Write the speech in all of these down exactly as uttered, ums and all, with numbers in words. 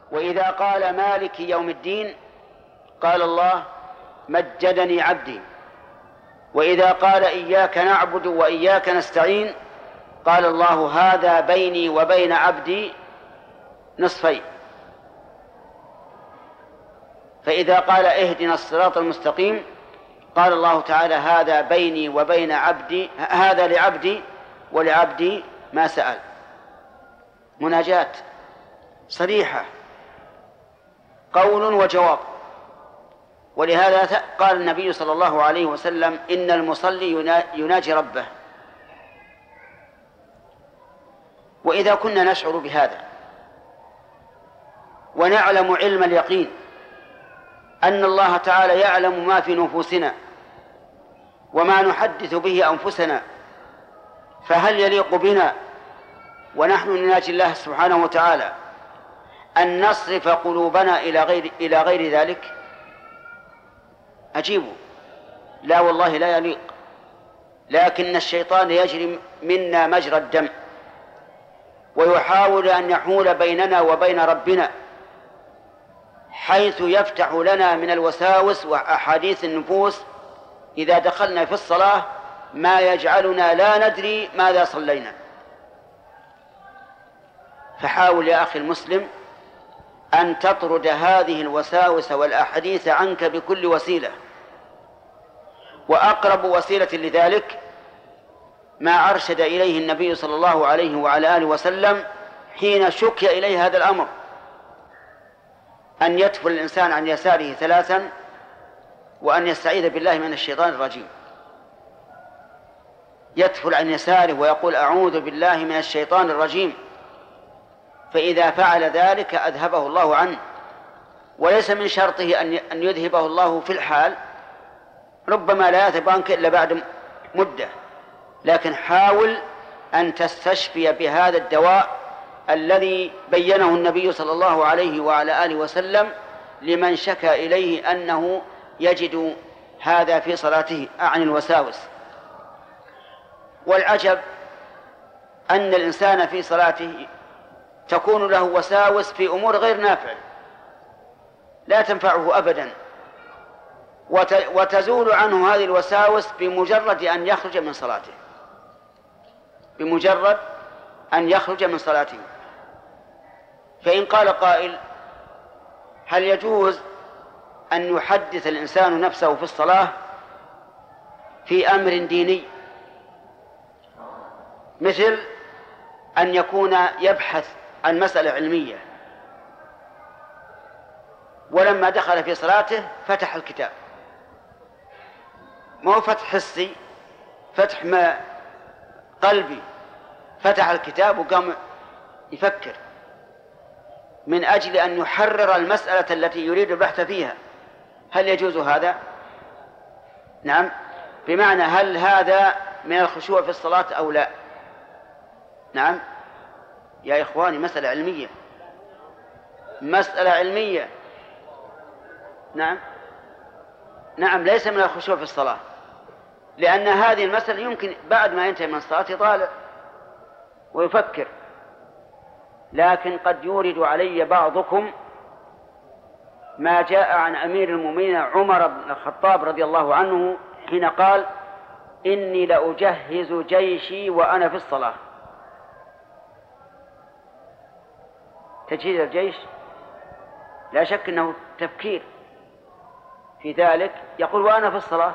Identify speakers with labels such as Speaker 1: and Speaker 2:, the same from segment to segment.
Speaker 1: وإذا قال مالك يوم الدين قال الله مجدني عبدي. وإذا قال إياك نعبد وإياك نستعين قال الله هذا بيني وبين عبدي نصفين. فإذا قال اهدنا الصراط المستقيم قال الله تعالى هذا بيني وبين عبدي، هذا لعبدي ولعبدي ما سأل. مناجاة صريحة، قول وجواب. ولهذا قال النبي صلى الله عليه وسلم إن المصلي يناجي ربه. وإذا كنا نشعر بهذا ونعلم علم اليقين أن الله تعالى يعلم ما في نفوسنا وما نحدث به أنفسنا، فهل يليق بنا ونحن نناجي الله سبحانه وتعالى أن نصرف قلوبنا إلى غير, إلى غير ذلك؟ أجيبوا لا والله لا يليق. لكن الشيطان يجري منا مجرى الدم ويحاول أن يحول بيننا وبين ربنا، حيث يفتح لنا من الوساوس وأحاديث النفوس إذا دخلنا في الصلاة ما يجعلنا لا ندري ماذا صلينا. فحاول يا أخي المسلم أن تطرد هذه الوساوس والأحاديث عنك بكل وسيلة، وأقرب وسيلة لذلك ما أرشد إليه النبي صلى الله عليه وعلى آله وسلم حين شكي إليه هذا الأمر، أن يتفل الإنسان عن يساره ثلاثا وأن يستعيذ بالله من الشيطان الرجيم. يتفل عن يساره ويقول أعوذ بالله من الشيطان الرجيم، فإذا فعل ذلك أذهبه الله عنه. وليس من شرطه أن يذهبه الله في الحال، ربما لا يذهب عنك إلا بعد مدة، لكن حاول أن تستشفي بهذا الدواء الذي بينه النبي صلى الله عليه وعلى آله وسلم لمن شكى إليه أنه يجد هذا في صلاته عن الوساوس. والعجب أن الإنسان في صلاته تكون له وساوس في أمور غير نافعة لا تنفعه أبدا، وتزول عنه هذه الوساوس بمجرد أن يخرج من صلاته، بمجرد أن يخرج من صلاته. فإن قال قائل هل يجوز أن يحدث الإنسان نفسه في الصلاة في أمر ديني، مثل أن يكون يبحث عن مسألة علمية ولما دخل في صلاته فتح الكتاب، ما هو فتح حسي، فتح ما قلبي، فتح الكتاب وقام يفكر من أجل أن يحرر المسألة التي يريد البحث فيها. هل يجوز هذا؟ نعم. بمعنى هل هذا من الخشوع في الصلاة أو لا؟ نعم يا إخواني، مسألة علمية، مسألة علمية. نعم نعم ليس من الخشوع في الصلاة، لأن هذه المسألة يمكن بعد ما ينتهي من الصلاة يطالع ويفكر. لكن قد يورد علي بعضكم ما جاء عن أمير المؤمنين عمر بن الخطاب رضي الله عنه حين قال إني لأجهز جيشي وأنا في الصلاة. تجهيز الجيش لا شك أنه تفكير في ذلك، يقول وأنا في الصلاة.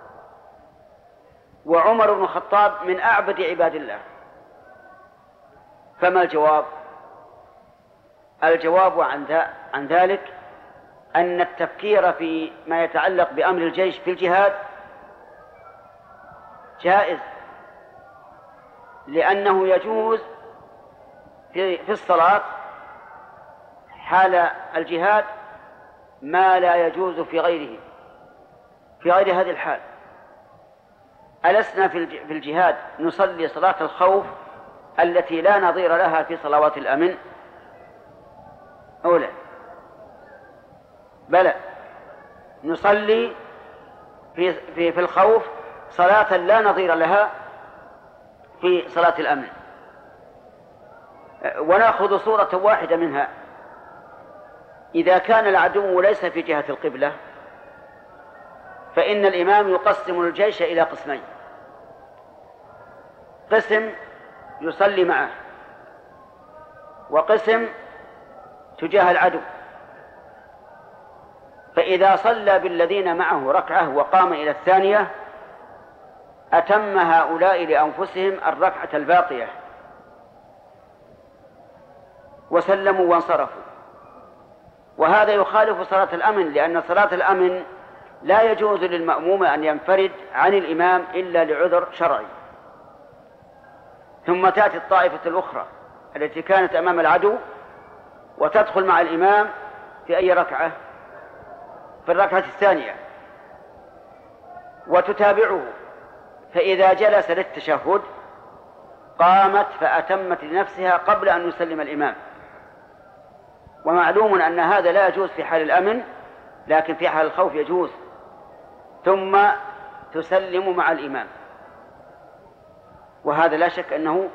Speaker 1: وعمر بن الخطاب من أعبد عباد الله، فما الجواب؟ الجواب عن ذلك أن التفكير في ما يتعلق بأمر الجيش في الجهاد جائز، لأنه يجوز في الصلاة حال الجهاد ما لا يجوز في غيره، في غير هذه الحال. ألسنا في الجهاد نصلي صلاة الخوف التي لا نظير لها في صلوات الأمن؟ أولا بلى، نصلي في, في, في الخوف صلاة لا نظير لها في صلاة الأمن. ونأخذ صورة واحدة منها، إذا كان العدو ليس في جهة القبلة فإن الإمام يقسم الجيش إلى قسمين: قسم يصلي معه، وقسم تجاه العدو. فإذا صلى بالذين معه ركعة وقام إلى الثانية أتم هؤلاء لأنفسهم الركعة الباقية وسلموا وانصرفوا. وهذا يخالف صلاة الأمن، لأن صلاة الأمن لا يجوز للمأموم أن ينفرد عن الإمام إلا لعذر شرعي. ثم تأتي الطائفة الأخرى التي كانت أمام العدو وتدخل مع الإمام في أي ركعة؟ في الركعة الثانية، وتتابعه، فإذا جلس للتشهد قامت فأتمت لنفسها قبل أن يسلم الإمام. ومعلوم أن هذا لا يجوز في حال الأمن، لكن في حال الخوف يجوز. ثم تسلم مع الإمام، وهذا لا شك أنه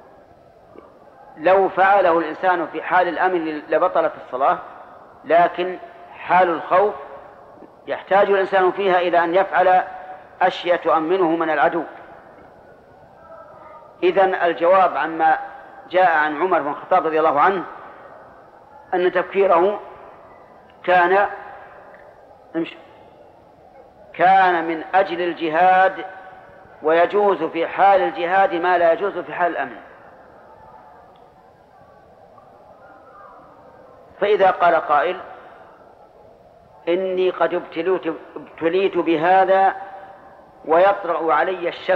Speaker 1: لو فعله الإنسان في حال الأمن لبطلت الصلاة، لكن حال الخوف يحتاج الإنسان فيها إلى أن يفعل أشياء تؤمنه من العدو. إذن الجواب عما جاء عن عمر بن الخطاب رضي الله عنه أن تفكيره كان كان من أجل الجهاد، ويجوز في حال الجهاد ما لا يجوز في حال الأمن. فإذا قال قائل: إني قد ابتليت, ابتليت بهذا ويطرأ علي الشك،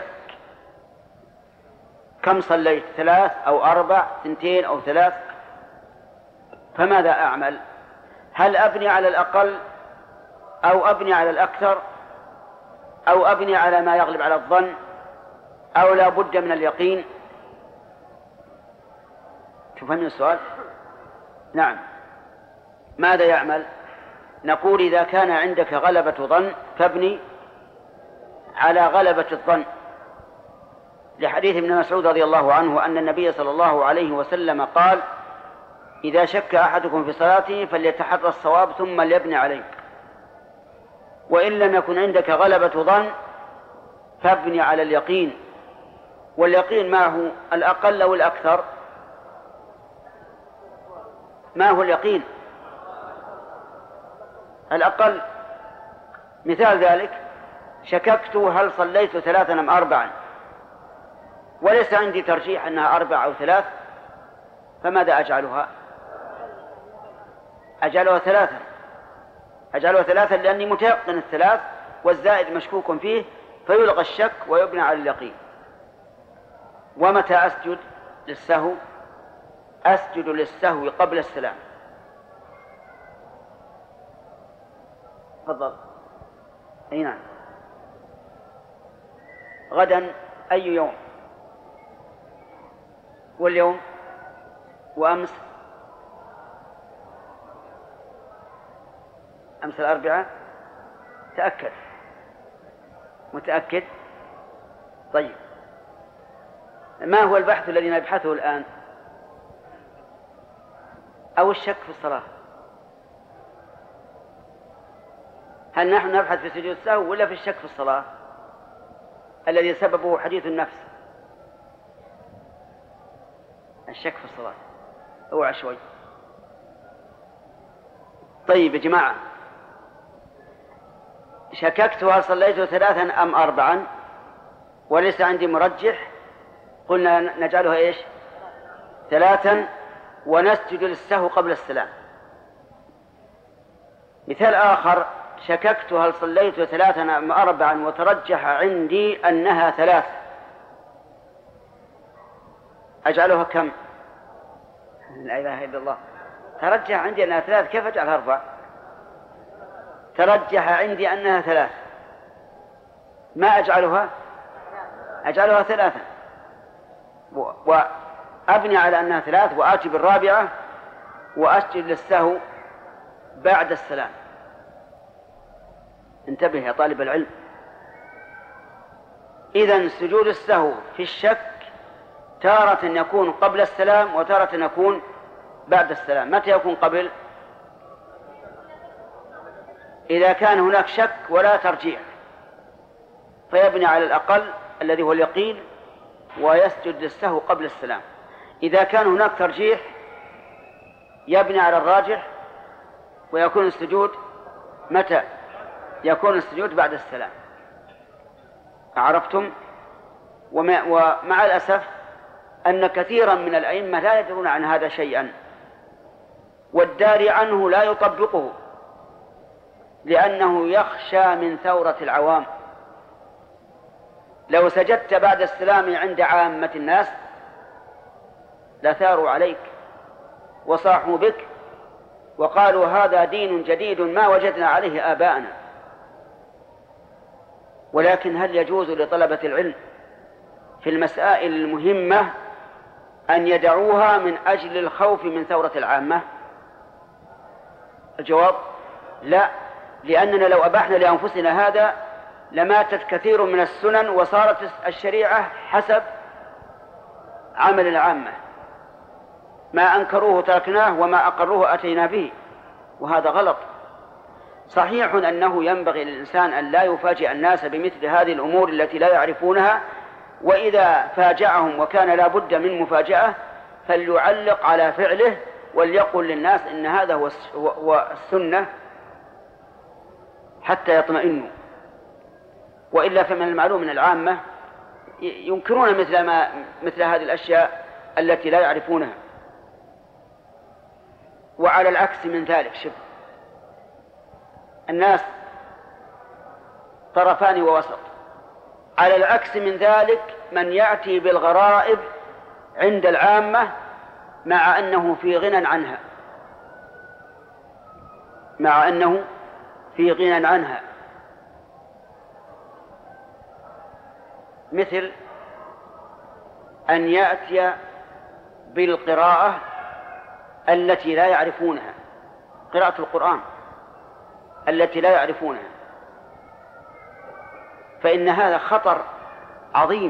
Speaker 1: كم صليت؟ ثلاث أو أربع، ثنتين أو ثلاث، فماذا أعمل؟ هل أبني على الأقل أو أبني على الأكثر أو أبني على ما يغلب على الظن أو لا بد من اليقين؟ تفهم السؤال؟ نعم. ماذا يعمل؟ نقول: إذا كان عندك غلبة ظن فابني على غلبة الظن، لحديث ابن مسعود رضي الله عنه أن النبي صلى الله عليه وسلم قال: إذا شك أحدكم في صلاته فليتحرى الصواب ثم ليبني عليه. وإن لم يكن عندك غلبة ظن فابني على اليقين. واليقين ما هو؟ الأقل أو الأكثر؟ ما هو اليقين؟ الأقل. مثال ذلك: شككت هل صليت ثلاثا أم أربعا، وليس عندي ترجيح أنها أربع أو ثلاث، فماذا أجعلها؟ أجعلها ثلاثا أجعلها ثلاثا لأني متيقن الثلاث، والزائد مشكوك فيه، فيلغى الشك ويبنى على اليقين. ومتى أسجد للسهو؟ أسجد للسهو قبل السلام. تفضل. أي نعم. غدا أي يوم؟ واليوم وأمس؟ أمس الأربعاء. تأكد. متأكد؟ طيب، ما هو البحث الذي نبحثه الآن؟ أو الشك في الصلاة؟ هل نحن نبحث في سجود السهو ولا في الشك في الصلاة الذي سببه حديث النفس؟ الشك في الصلاة. اوعى شوي. طيب يا جماعة، شككت هل صليت ثلاثا أم أربعا وليس عندي مرجح، قلنا نجعلها إيش؟ ثلاثا، ونسجد للسهو قبل السلام. مثال آخر: شككت هل صليت ثلاثا أم أربعا وترجح عندي أنها ثلاث، أجعلها كم؟ لا إله إلا الله. ترجح عندي أنها ثلاث، كيف أجعلها أربع؟ ترجح عندي أنها ثلاث، ما أجعلها؟ أجعلها ثلاثا، وأبني على أنها ثلاث، وآتي بالرابعة وأسجد للسهو بعد السلام. انتبه يا طالب العلم. إذن سجود السهو في الشك تارة يكون قبل السلام وتارة يكون بعد السلام. متى يكون قبل؟ إذا كان هناك شك ولا ترجيح فيبني على الأقل الذي هو اليقين ويسجد للسهو قبل السلام. إذا كان هناك ترجيح يبني على الراجح ويكون السجود متى؟ يكون السجود بعد السلام. عرفتم؟ ومع الأسف أن كثيرا من الأئمة لا يدرون عن هذا شيئا، والداري عنه لا يطبقه لأنه يخشى من ثورة العوام. لو سجدت بعد السلام عند عامة الناس لثاروا عليك وصاحوا بك وقالوا هذا دين جديد ما وجدنا عليه آباءنا. ولكن هل يجوز لطلبة العلم في المسائل المهمة أن يدعوها من أجل الخوف من ثورة العامة؟ الجواب لا، لأننا لو أباحنا لأنفسنا هذا لماتت كثير من السنن وصارت الشريعة حسب عمل العامة، ما أنكروه تركناه وما أقروه أتينا به، وهذا غلط. صحيح أنه ينبغي للإنسان أن لا يفاجئ الناس بمثل هذه الأمور التي لا يعرفونها، وإذا فاجأهم وكان لا بد من مفاجأة فليعلق على فعله وليقل للناس إن هذا هو السنة حتى يطمئنوا. وإلا فمن المعلوم من العامة ينكرون مثل, ما مثل هذه الأشياء التي لا يعرفونها. وعلى العكس من ذلك، شوف الناس طرفان ووسط. على العكس من ذلك من يأتي بالغرائب عند العامة مع أنه في غنى عنها مع أنه في غنى عنها مثل أن يأتي بالقراءة التي لا يعرفونها، قراءة القرآن التي لا يعرفونها، فإن هذا خطر عظيم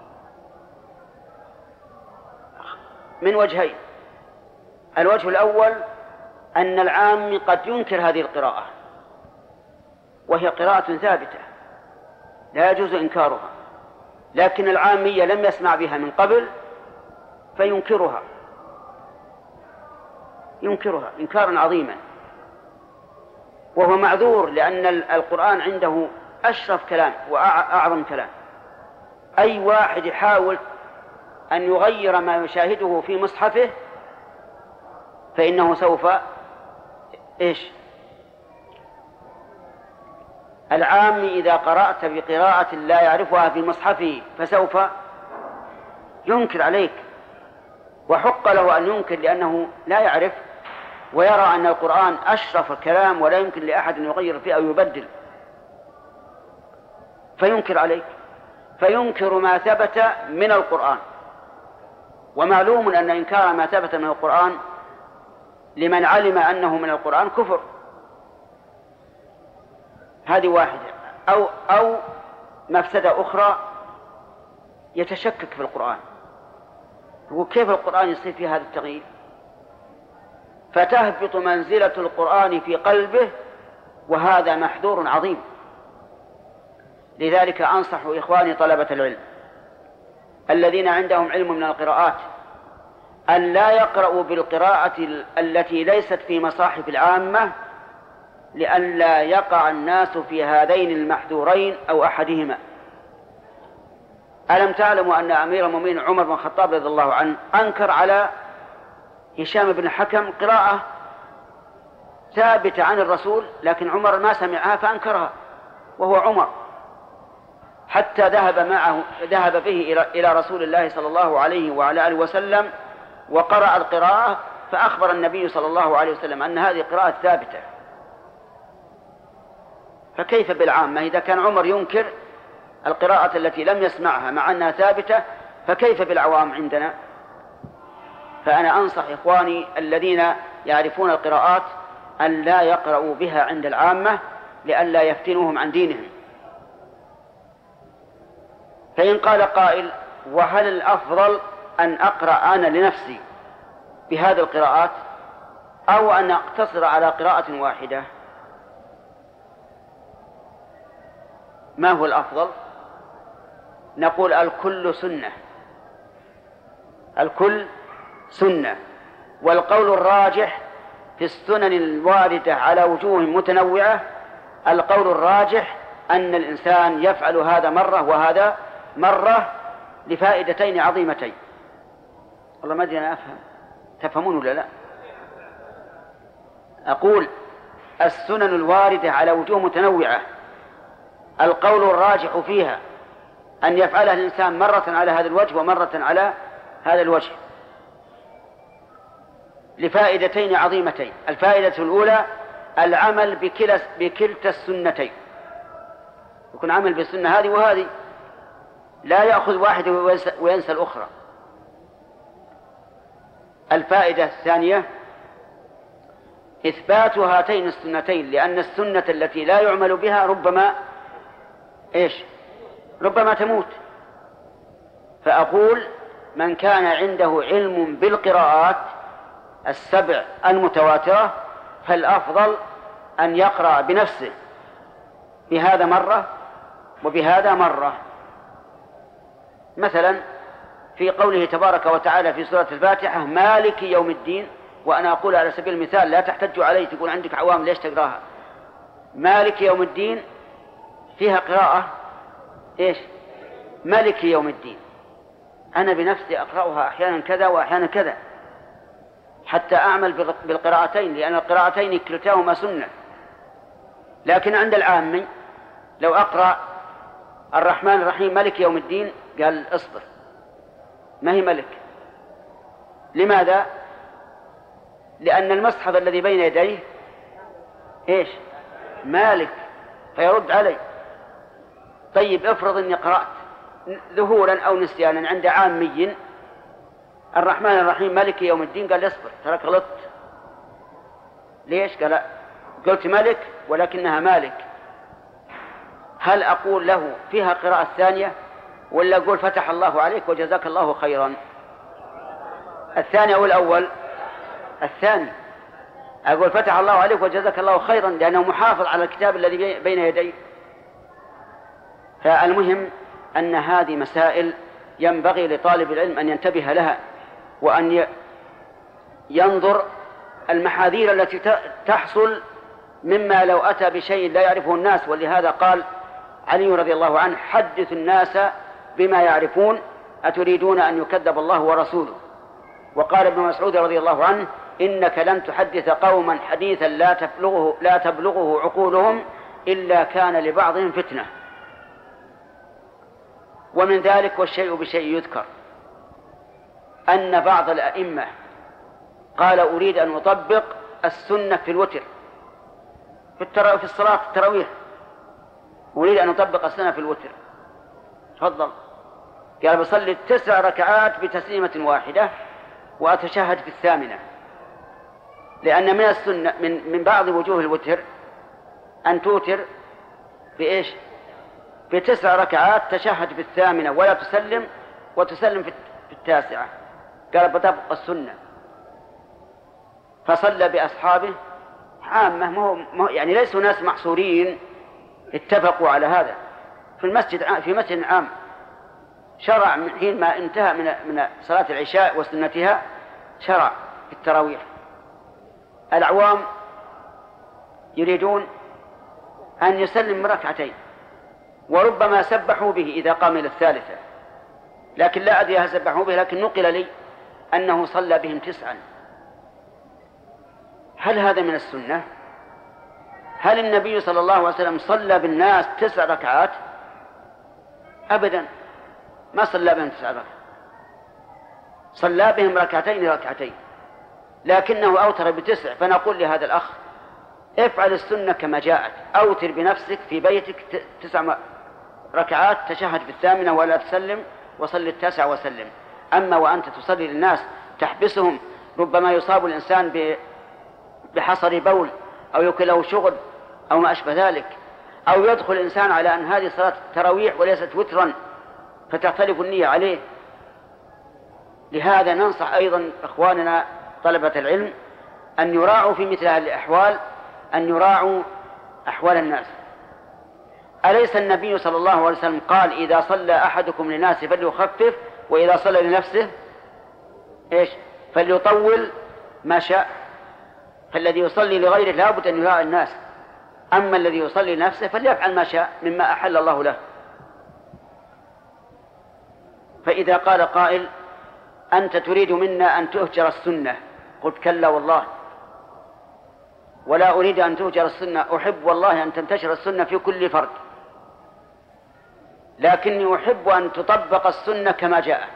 Speaker 1: من وجهين. الوجه الأول أن العام قد ينكر هذه القراءة وهي قراءة ثابتة لا يجوز إنكارها، لكن العامية لم يسمع بها من قبل فينكرها ينكرها إنكارا عظيما، وهو معذور لأن القرآن عنده أشرف كلام وأعظم كلام. أي واحد يحاول أن يغير ما يشاهده في مصحفه فإنه سوف إيش؟ العام إذا قرأت بقراءة لا يعرفها في مصحفه فسوف ينكر عليك، وحق له أن ينكر لأنه لا يعرف ويرى أن القرآن أشرف الكلام ولا يمكن لأحد أن يغير فيه أو يبدل، فينكر عليك، فينكر ما ثبت من القرآن. ومعلوم أن إنكار ما ثبت من القرآن لمن علم أنه من القرآن كفر. هذه واحدة. أو, أو مفسدة أخرى، يتشكك في القرآن، وكيف القرآن يصير في هذا التغيير، فتهبط منزلة القرآن في قلبه، وهذا محذور عظيم. لذلك أنصح إخواني طلبة العلم الذين عندهم علم من القراءات أن لا يقرأوا بالقراءة التي ليست في مصاحف العامة، لئلا يقع الناس في هذين المحذورين أو أحدهما. ألم تعلموا أن أمير المؤمنين عمر بن الخطاب رضي الله عنه أنكر على هشام بن الحكم قراءة ثابتة عن الرسول، لكن عمر ما سمعها فأنكرها وهو عمر، حتى ذهب معه ذهب به إلى رسول الله صلى الله عليه وعلى آله وسلم وقرأ القراءة، فأخبر النبي صلى الله عليه وسلم أن هذه قراءة ثابتة. فكيف بالعامة إذا كان عمر ينكر القراءة التي لم يسمعها مع أنها ثابتة، فكيف بالعوام عندنا؟ فأنا أنصح إخواني الذين يعرفون القراءات أن لا يقرأوا بها عند العامة لئلا يفتنوهم عن دينهم. فإن قال قائل: وهل الأفضل أن أقرأ أنا لنفسي بهذه القراءات أو أن أقتصر على قراءة واحدة؟ ما هو الأفضل؟ نقول الكل سنة، الكل سنة. والقول الراجح في السنن الواردة على وجوه متنوعة، القول الراجح أن الإنسان يفعل هذا مرة وهذا مرة لفائدتين عظيمتين. والله ما أدري أنا أفهم، تفهمون ولا لا؟ أقول السنن الواردة على وجوه متنوعة القول الراجح فيها أن يفعلها الإنسان مرة على هذا الوجه ومرة على هذا الوجه لفائدتين عظيمتين. الفائدة الأولى العمل بكلا بكلتا السنتين، يكون عمل بالسنة هذه وهذه، لا يأخذ واحد وينسى الأخرى. الفائدة الثانية إثبات هاتين السنتين، لأن السنة التي لا يعمل بها ربما إيش؟ ربما تموت. فأقول من كان عنده علم بالقراءات السبع المتواترة فالأفضل أن يقرأ بنفسه بهذا مرة وبهذا مرة. مثلا في قوله تبارك وتعالى في سورة الفاتحة مالك يوم الدين، وأنا أقول على سبيل المثال لا تحتج علي تقول عندك عوام ليش تقراها، مالك يوم الدين فيها قراءة إيش؟ مالك يوم الدين. أنا بنفسي أقرأها أحيانا كذا وأحيانا كذا حتى أعمل بالقراءتين، لأن القراءتين كلتاهما سنة. لكن عند العامي لو أقرأ الرحمن الرحيم ملك يوم الدين قال اصبر، ما هي ملك. لماذا؟ لأن المصحف الذي بين يديه إيش؟ مالك، فيرد علي. طيب افرض أني قرأت ذهولا أو نسيانا عند عامي الرحمن الرحيم مالك يوم الدين قال اصبر ترى غلطت. ليش؟ قال قلت ملك ولكنها مالك. هل أقول له فيها قراءة ثانية ولا أقول فتح الله عليك وجزاك الله خيرا؟ الثاني أو الأول؟ الثاني. أقول فتح الله عليك وجزاك الله خيرا لأنه محافظ على الكتاب الذي بين يديه. فالمهم أن هذه مسائل ينبغي لطالب العلم أن ينتبه لها، وأن ينظر المحاذير التي تحصل مما لو أتى بشيء لا يعرفه الناس. ولهذا قال علي رضي الله عنه حدث الناس بما يعرفون أتريدون أن يكذب الله ورسوله. وقال ابن مسعود رضي الله عنه إنك لن تحدث قوما حديثا لا تبلغه, لا تبلغه عقولهم إلا كان لبعضهم فتنة. ومن ذلك والشيء بشيء يذكر أن بعض الأئمة قال أريد أن أطبق السنة في الوتر في, الترا... في الصلاة التراويح، أريد أن أطبق السنة في الوتر. تفضل. قال بصلي تسع ركعات بتسليمة واحدة وأتشهد في الثامنة، لأن من السنة من, من بعض وجوه الوتر أن توتر بإيش؟ بتسع ركعات تشهد في الثامنة ولا تسلم وتسلم في التاسعة. قال بطبق السنة. فصلى بأصحابه عامة، ما هو يعني ليسوا ناس محصورين، اتفقوا على هذا في المسجد في مسجد عام. شرع من حين ما انتهى من من صلاة العشاء وسنتها شرع في التراويح. العوام يريدون أن يسلم ركعتين وربما سبحوا به إذا قام إلى الثالثة، لكن لا أدري هل سبحوا به، لكن نقل لي أنه صلى بهم تسعا. هل هذا من السنة؟ هل النبي صلى الله عليه وسلم صلى بالناس تسع ركعات؟ أبدا، ما صلى بهم تسع ركعات، صلى بهم ركعتين ركعتين، لكنه أوتر بتسع. فنقول لهذا الأخ افعل السنة كما جاءت، أوتر بنفسك في بيتك تسع ركعات تشهد في الثامنة ولا تسلم، وصل التاسع وسلم. أما وأنت تصلي للناس تحبسهم، ربما يصاب الإنسان بحصر بول أو يكون له شغل أو ما أشبه ذلك، أو يدخل الإنسان على أن هذه صلاة تراويح وليست وترا فتختلف النية عليه. لهذا ننصح أيضا إخواننا طلبة العلم أن يراعوا في مثل هذه الأحوال، أن يراعوا أحوال الناس، أليس النبي صلى الله عليه وسلم قال إذا صلى أحدكم للناس فليخفف، وإذا صلى لنفسه إيش فليطول ما شاء؟ فالذي يصلي لغيره لا بد أن يراعي الناس، أما الذي يصلي لنفسه فليفعل ما شاء مما أحل الله له. فإذا قال قائل أنت تريد منا أن تهجر السنة، قلت كلا والله، ولا أريد أن تهجر السنة، أحب والله أن تنتشر السنة في كل فرد، لكني أحب أن تطبق السنة كما جاءت،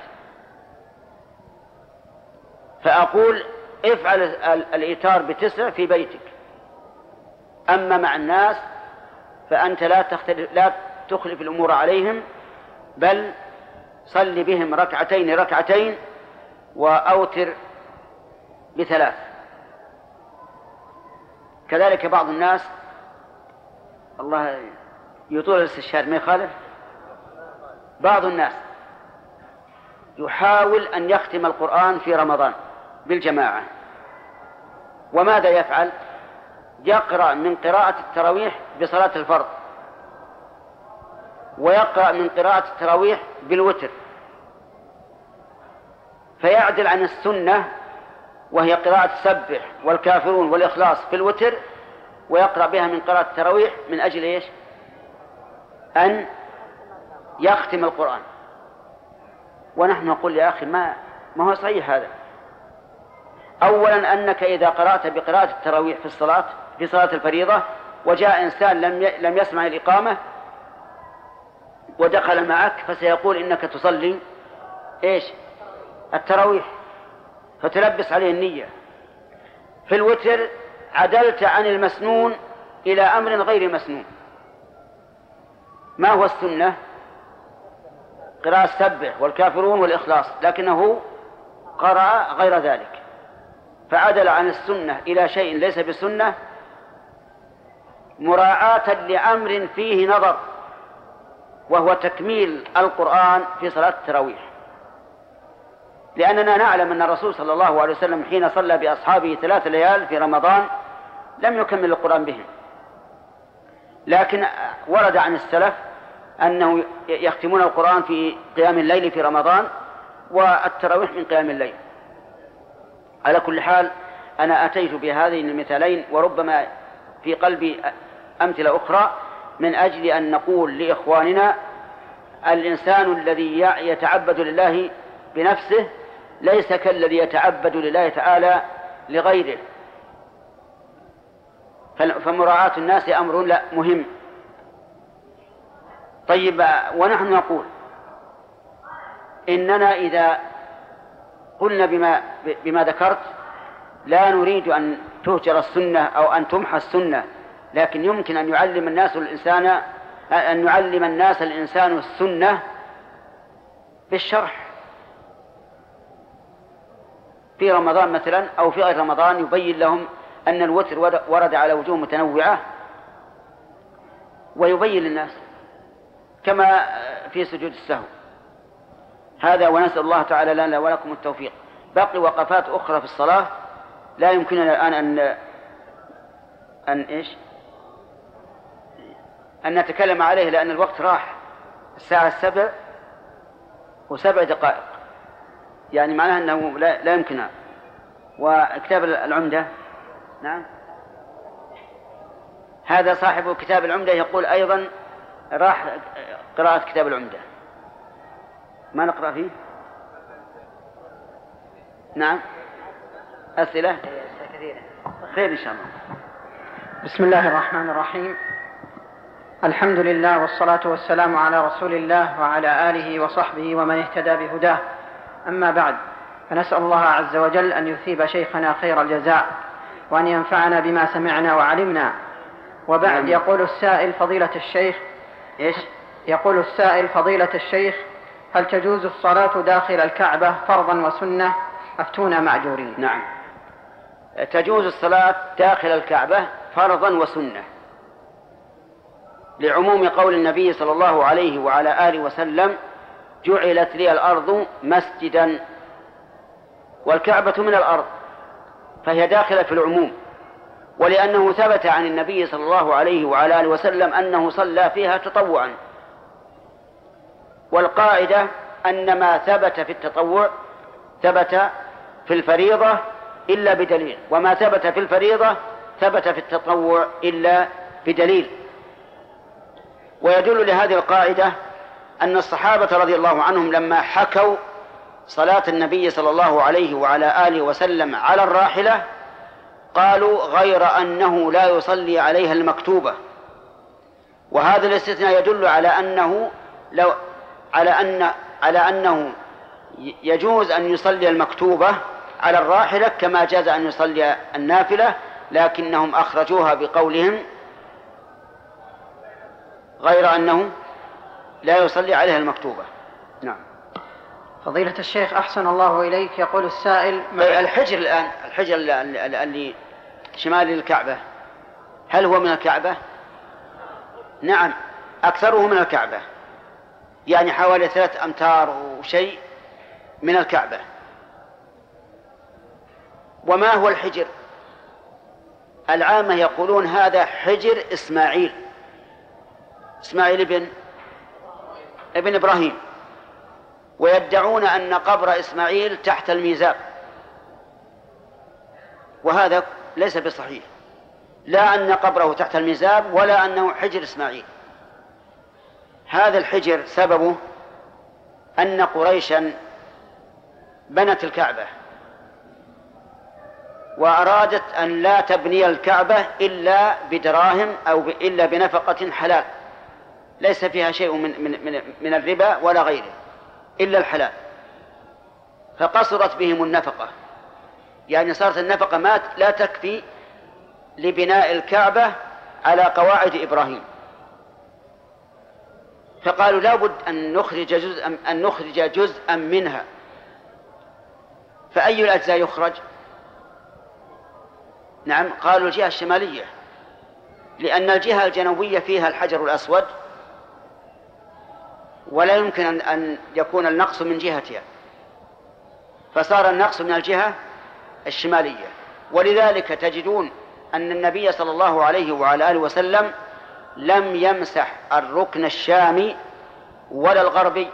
Speaker 1: فأقول افعل الإيتار بتسع في بيتك، أما مع الناس فأنت لا تختلف لا تخلف الأمور عليهم، بل صل بهم ركعتين ركعتين وأوتر بثلاث. كذلك بعض الناس الله يطول الاستشهاد ما يخالف، بعض الناس يحاول أن يختم القرآن في رمضان بالجماعة، وماذا يفعل؟ يقرأ من قراءة التراويح بصلاة الفرض، ويقرأ من قراءة التراويح بالوتر، فيعدل عن السنة وهي قراءة السبح والكافرون والإخلاص في الوتر، ويقرأ بها من قراءة التراويح من أجل إيش؟ أن يختم القرآن. ونحن نقول يا أخي ما ما هو صحيح هذا. أولا أنك إذا قرأت بقراءة التراويح في الصلاة في صلاة الفريضة وجاء إنسان لم لم يسمع الإقامة ودخل معك، فسيقول إنك تصلي إيش؟ التراويح، فتلبس عليه النية. في الوتر عدلت عن المسنون إلى أمر غير مسنون. ما هو السنة؟ قراءة السبح والكافرون والإخلاص، لكنه قرأ غير ذلك، فعدل عن السنة إلى شيء ليس بسنة مراعاة لأمر فيه نظر، وهو تكميل القرآن في صلاة التراويح. لأننا نعلم أن الرسول صلى الله عليه وسلم حين صلى بأصحابه ثلاث ليال في رمضان لم يكمل القرآن بهم، لكن ورد عن السلف أنه يختمون القرآن في قيام الليل في رمضان والتراويح من قيام الليل. على كل حال أنا أتيت بهذين المثالين، وربما في قلبي أمثلة أخرى، من أجل أن نقول لإخواننا الإنسان الذي يتعبد لله بنفسه ليس كالذي يتعبد لله تعالى لغيره، فمراعاة الناس أمر لا مهم. طيب، ونحن نقول إننا إذا قلنا بما, بما ذكرت لا نريد أن تهجر السنة أو أن تمحى السنة، لكن يمكن أن يعلم الناس الإنسان أن يعلم الناس الإنسان السنة بالشرح في رمضان مثلا أو في غير رمضان، يبين لهم أن الوتر ورد على وجوه متنوعة، ويبين للناس كما في سجود السهو. هذا، ونسأل الله تعالى لنا ولكم التوفيق. باقي وقفات أخرى في الصلاة لا يمكننا الآن أن أن إيش أن نتكلم عليه، لأن الوقت راح الساعة السبع وسبع دقائق، يعني معناه أنه لا, لا يمكنها. وكتاب العمدة، نعم، هذا صاحب كتاب العمدة يقول أيضا راح قراءة كتاب العمدة، ما نقرأ فيه؟ نعم، أسئلة خير إن شاء الله.
Speaker 2: بسم الله الرحمن الرحيم. الحمد لله والصلاة والسلام على رسول الله وعلى آله وصحبه ومن اهتدى بهداه. أما بعد، فنسأل الله عز وجل أن يثيب شيخنا خير الجزاء، وأن ينفعنا بما سمعنا وعلمنا. وبعد، يقول السائل فضيلة الشيخ
Speaker 1: إيش؟
Speaker 2: يقول السائل فضيلة الشيخ هل تجوز الصلاة داخل الكعبة فرضا وسنة؟ أفتونا مأجورين.
Speaker 1: نعم، تجوز الصلاة داخل الكعبة فرضا وسنة، لعموم قول النبي صلى الله عليه وعلى آله وسلم: جعلت لي الأرض مسجدا. والكعبة من الأرض فهي داخلة في العموم، ولأنه ثبت عن النبي صلى الله عليه وعلى آله وسلم أنه صلى فيها تطوعا. والقاعدة أن ما ثبت في التطوع ثبت في الفريضة إلا بدليل، وما ثبت في الفريضة ثبت في التطوع إلا بدليل. ويدل لهذه القاعدة أن الصحابة رضي الله عنهم لما حكوا صلاة النبي صلى الله عليه وعلى آله وسلم على الراحلة قالوا غير أنه لا يصلي عليها المكتوبة. وهذا الاستثناء يدل على أنه لو على أن على أنه يجوز أن يصلي المكتوبة على الراحلة كما جاز أن يصلي النافلة، لكنهم أخرجوها بقولهم غير أنه لا يصلي عليها المكتوبة. نعم.
Speaker 2: فضيلة الشيخ أحسن الله إليك، يقول السائل:
Speaker 1: الحجر الآن الحجر اللي شمال الكعبة هل هو من الكعبة؟ نعم، أكثره من الكعبة، يعني حوالي ثلاث أمتار وشيء من الكعبة. وما هو الحجر؟ العامة يقولون هذا حجر إسماعيل، إسماعيل ابن ابن إبراهيم، ويدعون أن قبر إسماعيل تحت الميزاب، وهذا ليس بصحيح، لا أن قبره تحت الميزاب ولا أنه حجر إسماعيل. هذا الحجر سببه أن قريشا بنت الكعبة وأرادت أن لا تبني الكعبة إلا بدراهم أو إلا بنفقة حلال ليس فيها شيء من, من, من, من الربا ولا غيره إلا الحلال، فقصرت بهم النفقة، يعني صارت النفقة ما لا تكفي لبناء الكعبة على قواعد إبراهيم. فقالوا لا بد أن نخرج جزءا أن نخرج جزءا منها. فأي الأجزاء يخرج؟ نعم، قالوا الجهة الشمالية، لأن الجهة الجنوبية فيها الحجر الأسود ولا يمكن أن يكون النقص من جهتها، فصار النقص من الجهة الشمالية. ولذلك تجدون أن النبي صلى الله عليه وعلى آله وسلم لم يمسح الركن الشامي ولا الغربي،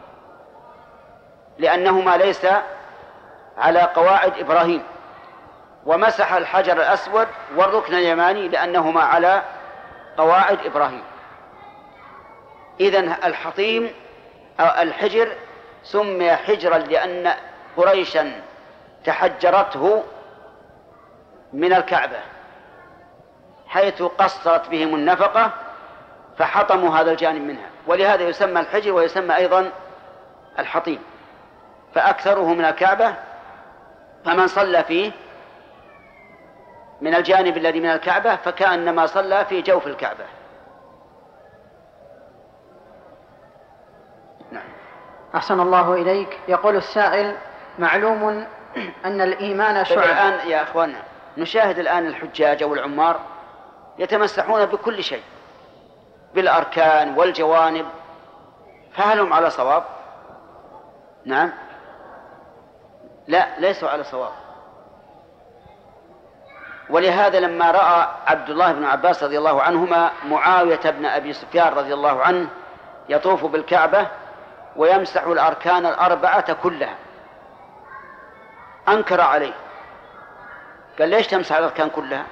Speaker 1: لأنهما ليس على قواعد إبراهيم، ومسح الحجر الأسود والركن اليماني لأنهما على قواعد إبراهيم. إذن الحطيم أو الحجر سمي حجرا لأن قريشا تحجرته من الكعبة حيث قصرت بهم النفقة فحطموا هذا الجانب منها، ولهذا يسمى الحجر ويسمى أيضا الحطيم، فأكثره من الكعبة، فمن صلى فيه من الجانب الذي من الكعبة فكأنما صلى في جوف الكعبة.
Speaker 2: نعم. أحسن الله إليك، يقول السائل: معلوم أن الإيمان شعب.
Speaker 1: الآن يا أخوانا نشاهد الآن الحجاج والعمار يتمسحون بكل شيء، بالأركان والجوانب، فهل هم على صواب؟ نعم، لا، ليسوا على صواب. ولهذا لما رأى عبد الله بن عباس رضي الله عنهما معاوية بن أبي سفيان رضي الله عنه يطوف بالكعبة ويمسح الأركان الأربعة كلها أنكر عليه، قال: ليش تمسح الأركان كلها؟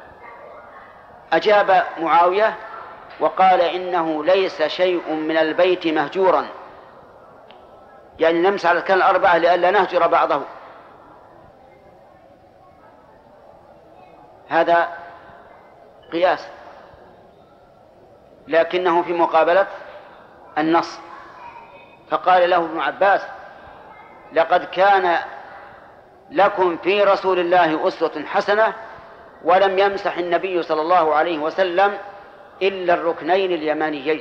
Speaker 1: أجاب معاوية وقال: إنه ليس شيء من البيت مهجورا، يعني نمسح الأركان الأربعة لئلا نهجر بعضه. هذا قياس، لكنه في مقابلة النص. فقال له ابن عباس: لقد كان لكم في رسول الله أسوة حسنة ولم يمسح النبي صلى الله عليه وسلم إلا الركنين اليمانيين.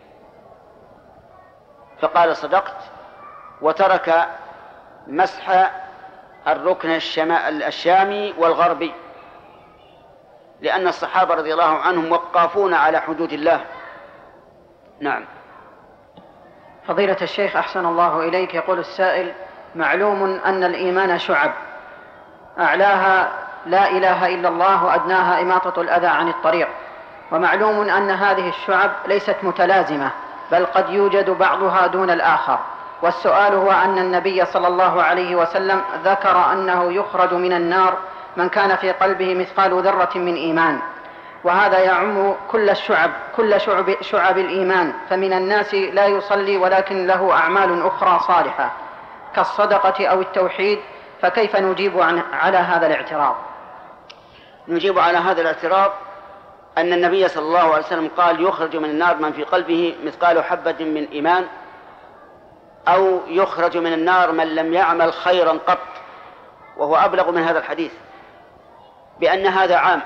Speaker 1: فقال: صدقت، وترك مسح الركن الشامي والغربي، لأن الصحابة رضي الله عنهم وقافون على حدود الله. نعم.
Speaker 2: فضيلة الشيخ أحسن الله إليك، يقول السائل: معلوم أن الإيمان شعب، أعلاها لا إله إلا الله وأدناها إماطة الأذى عن الطريق. ومعلوم أن هذه الشعب ليست متلازمة، بل قد يوجد بعضها دون الآخر. والسؤال هو أن النبي صلى الله عليه وسلم ذكر أنه يخرج من النار من كان في قلبه مثقال ذرة من إيمان، وهذا يعم كل الشعب كل شعب, شعب الإيمان. فمن الناس لا يصلي ولكن له أعمال أخرى صالحة كالصدقة أو التوحيد، فكيف نجيب عن على هذا الاعتراض؟
Speaker 1: نجيب على هذا الاعتراض أن النبي صلى الله عليه وسلم قال يخرج من النار من في قلبه مثقال حبة من إيمان، أو يخرج من النار من لم يعمل خيرا قط، وهو أبلغ من هذا الحديث بأن هذا عام،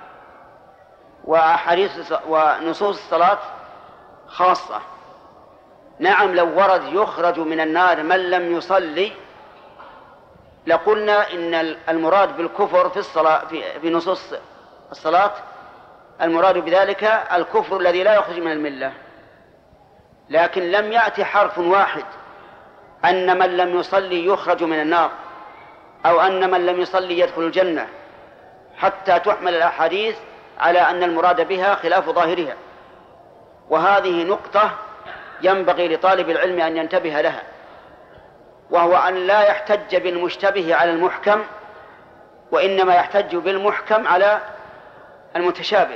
Speaker 1: وحديث ونصوص الصلاة خاصة. نعم لو ورد يخرج من النار من لم يصلي لقلنا إن المراد بالكفر في الصلاة في, في نصوص الصلاة المراد بذلك الكفر الذي لا يخرج من الملة، لكن لم يأتي حرف واحد أن من لم يصلي يخرج من النار أو أن من لم يصلي يدخل الجنة، حتى تحمل الأحاديث على أن المراد بها خلاف ظاهرها. وهذه نقطة ينبغي لطالب العلم أن ينتبه لها، وهو أن لا يحتج بالمشتبه على المحكم، وإنما يحتج بالمحكم على المتشابه،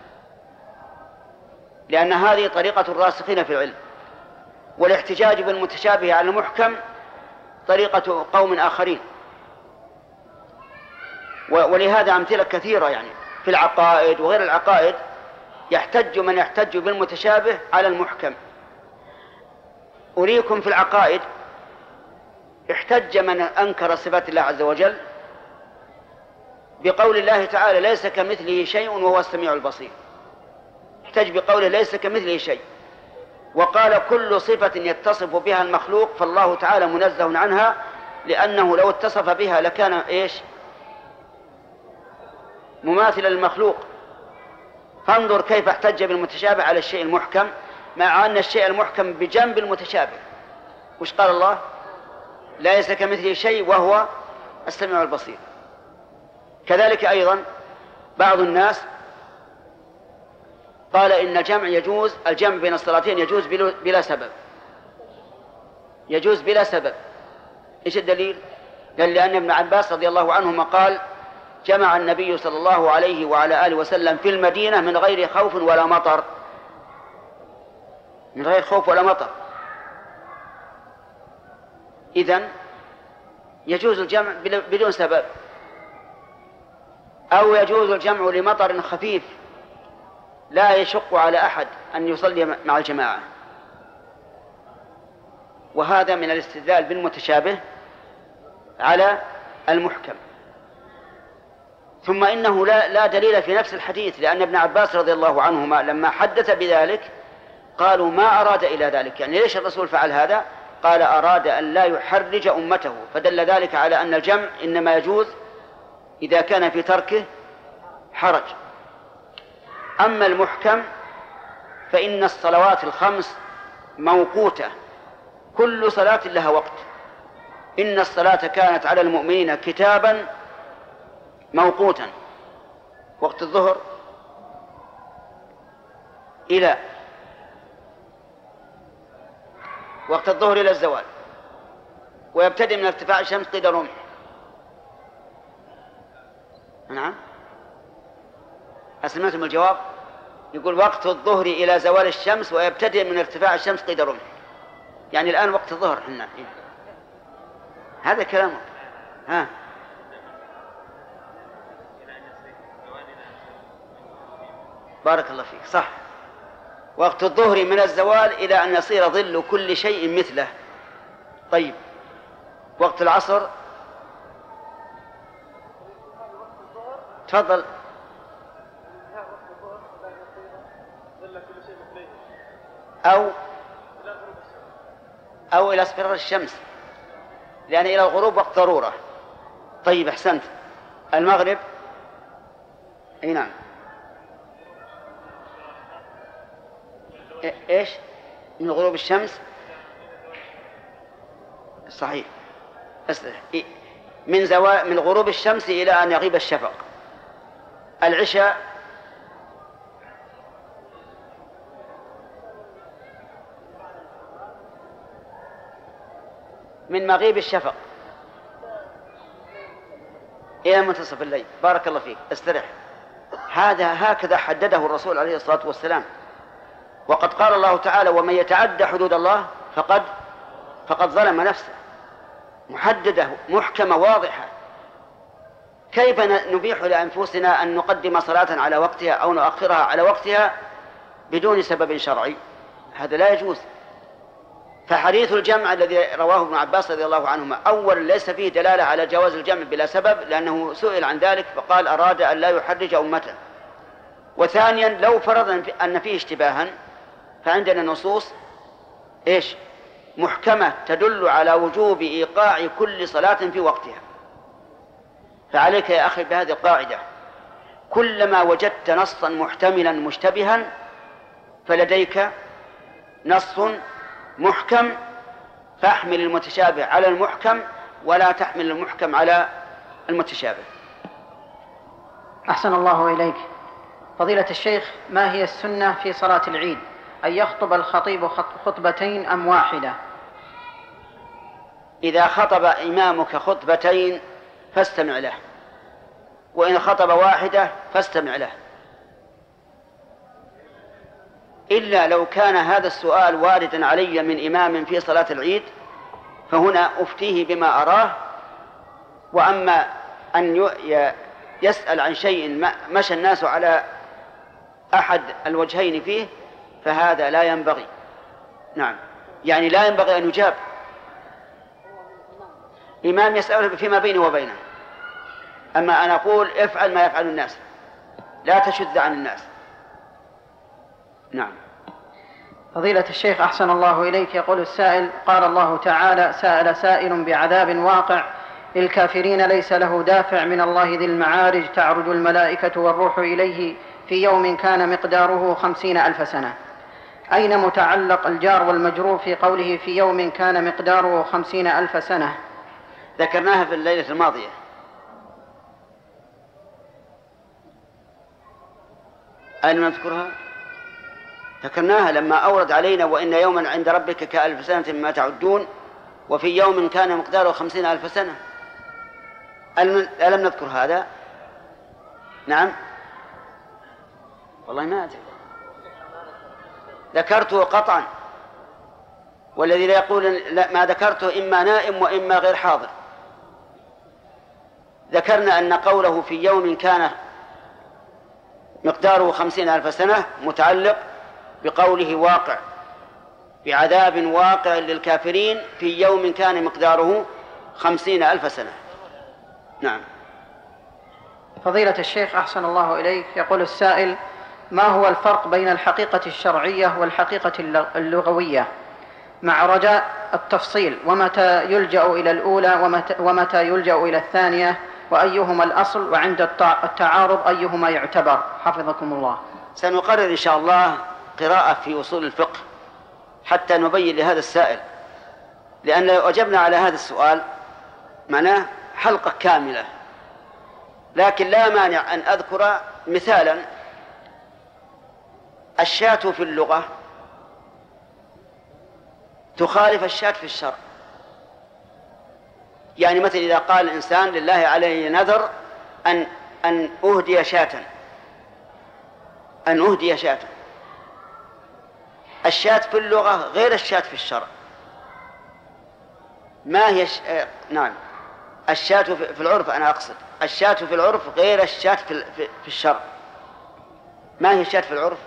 Speaker 1: لأن هذه طريقة الراسخين في العلم. والاحتجاج بالمتشابه على المحكم طريقة قوم آخرين، ولهذا أمثلة كثيرة يعني في العقائد وغير العقائد يحتج من يحتج بالمتشابه على المحكم. أريكم في العقائد احتج من أنكر صفات الله عز وجل بقول الله تعالى ليس كمثله شيء وهو السميع البصير، احتج بقوله ليس كمثله شيء، وقال كل صفة يتصف بها المخلوق فالله تعالى منزه عنها، لأنه لو اتصف بها لكان إيش؟ مماثلا للمخلوق. فانظر كيف احتج بالمتشابه على الشيء المحكم، مع أن الشيء المحكم بجنب المتشابه. وش قال الله؟ ليس كمثله شيء وهو السميع البصير. كذلك أيضا بعض الناس قال إن الجمع يجوز، الجمع بين الصلاتين يجوز بلا سبب، يجوز بلا سبب. إيش الدليل؟ قال لأن ابن عباس رضي الله عنهما قال جمع النبي صلى الله عليه وعلى آله وسلم في المدينة من غير خوف ولا مطر، من غير خوف ولا مطر. إذن يجوز الجمع بدون سبب، أو يجوز الجمع لمطر خفيف لا يشق على أحد أن يصلي مع الجماعة. وهذا من الاستدلال بالمتشابه على المحكم. ثم إنه لا, لا دليل في نفس الحديث، لأن ابن عباس رضي الله عنهما لما حدث بذلك قالوا ما أراد إلى ذلك، يعني ليش الرسول فعل هذا؟ قال أراد أن لا يحرج أمته، فدل ذلك على أن الجمع إنما يجوز إذا كان في تركه حرج. أما المحكم فإن الصلوات الخمس موقوتة، كل صلاة لها وقت. إن الصلاة كانت على المؤمنين كتابا موقوتا. وقت الظهر إلى وقت الظهر إلى الزوال، ويبتدئ من ارتفاع الشمس قيد رمح. نعم أسمعتم الجواب؟ يقول وقت الظهر إلى زوال الشمس ويبتدئ من ارتفاع الشمس قيد رمح، يعني الآن وقت الظهر حنا. هذا كلامه. ها بارك الله فيك، صح. وقت الظهر من الزوال إلى أن يصير ظل كل شيء مثله. طيب وقت العصر تفضل. أو أو إلى اصفرار الشمس، لأن إلى الغروب وقت ضرورة. طيب أحسنت. المغرب أي نعم. إيش؟ من غروب الشمس. صحيح. من زوال من غروب الشمس إلى أن يغيب الشفق. العشاء من مغيب الشفق إلى منتصف الليل. بارك الله فيك، استرح. هذا هكذا حدده الرسول عليه الصلاة والسلام. وقد قال الله تعالى: ومن يتعد حدود الله فقد فقد ظلم نفسه. محددة محكمة واضحة. كيف نبيح لأنفسنا أن نقدم صلاة على وقتها أو نؤخرها على وقتها بدون سبب شرعي؟ هذا لا يجوز. فحديث الجمع الذي رواه ابن عباس رضي الله عنهما أولا ليس فيه دلالة على جواز الجمع بلا سبب، لأنه سئل عن ذلك فقال أراد أن لا يحرج أمته. وثانيا لو فرض أن فيه اشتباها فعندنا نصوص إيش محكمة تدل على وجوب إيقاع كل صلاة في وقتها. فعليك يا أخي بهذه القاعدة: كلما وجدت نصا محتملا مشتبها فلديك نص محكم فاحمل المتشابه على المحكم ولا تحمل المحكم على المتشابه.
Speaker 2: أحسن الله إليك. فضيلة الشيخ، ما هي السنة في صلاة العيد؟ أن يخطب الخطيب خطبتين أم واحدة؟
Speaker 1: إذا خطب إمامك خطبتين فاستمع له، وإن خطب واحدة فاستمع له، إلا لو كان هذا السؤال واردا علي من إمام في صلاة العيد فهنا أفتيه بما أراه. وأما أن يسأل عن شيء مشى الناس على أحد الوجهين فيه فهذا لا ينبغي. نعم، يعني لا ينبغي أن يجاب. إمام يسأله فيما بينه وبينه، أما أنا أقول افعل ما يفعل الناس، لا تشذ عن الناس. نعم.
Speaker 2: فضيلة الشيخ أحسن الله إليك، يقول السائل: قال الله تعالى: سأل سائل بعذاب واقع للكافرين ليس له دافع من الله ذي المعارج تعرج الملائكة والروح إليه في يوم كان مقداره خمسين ألف سنة. أين متعلق الجار والمجرور في قوله في يوم كان مقداره خمسين ألف سنة؟
Speaker 1: ذكرناها في الليلة الماضية. أين نذكرها؟ ذكرناها لما أورد علينا: وإن يوما عند ربك كألف سنة مما تعدون، وفي يوم كان مقداره خمسين ألف سنة. ألم نذكر هذا؟ نعم، والله ما أدري، ذكرته قطعا، والذي لا يقول لا ما ذكرته إما نائم وإما غير حاضر. ذكرنا أن قوله في يوم كان مقداره خمسين ألف سنة متعلق بقوله واقع، بعذاب واقع للكافرين في يوم كان مقداره خمسين ألف سنة. نعم.
Speaker 2: فضيلة الشيخ أحسن الله إليك، يقول السائل: ما هو الفرق بين الحقيقة الشرعية والحقيقة اللغوية مع رجاء التفصيل، ومتى يلجأ إلى الأولى ومتى, ومتى يلجأ إلى الثانية، وأيهما الأصل، وعند التعارض أيهما يعتبر؟ حفظكم الله.
Speaker 1: سنقرر إن شاء الله قراءة في أصول الفقه حتى نبين لهذا السائل، لأن لو أجبنا على هذا السؤال معناه حلقة كاملة. لكن لا مانع أن أذكر مثالا. الشاة في اللغة تخالف الشاة في الشرع. يعني مثل إذا قال الإنسان: لله علي نذر أن أن أهدي شاة أن أهدي شاة الشاة في اللغة غير الشاة في الشرع. ما هي ش... آه... نعم، الشاة في العرف، أنا أقصد الشاة في العرف غير الشاة في في الشرع. ما هي الشاة في العرف؟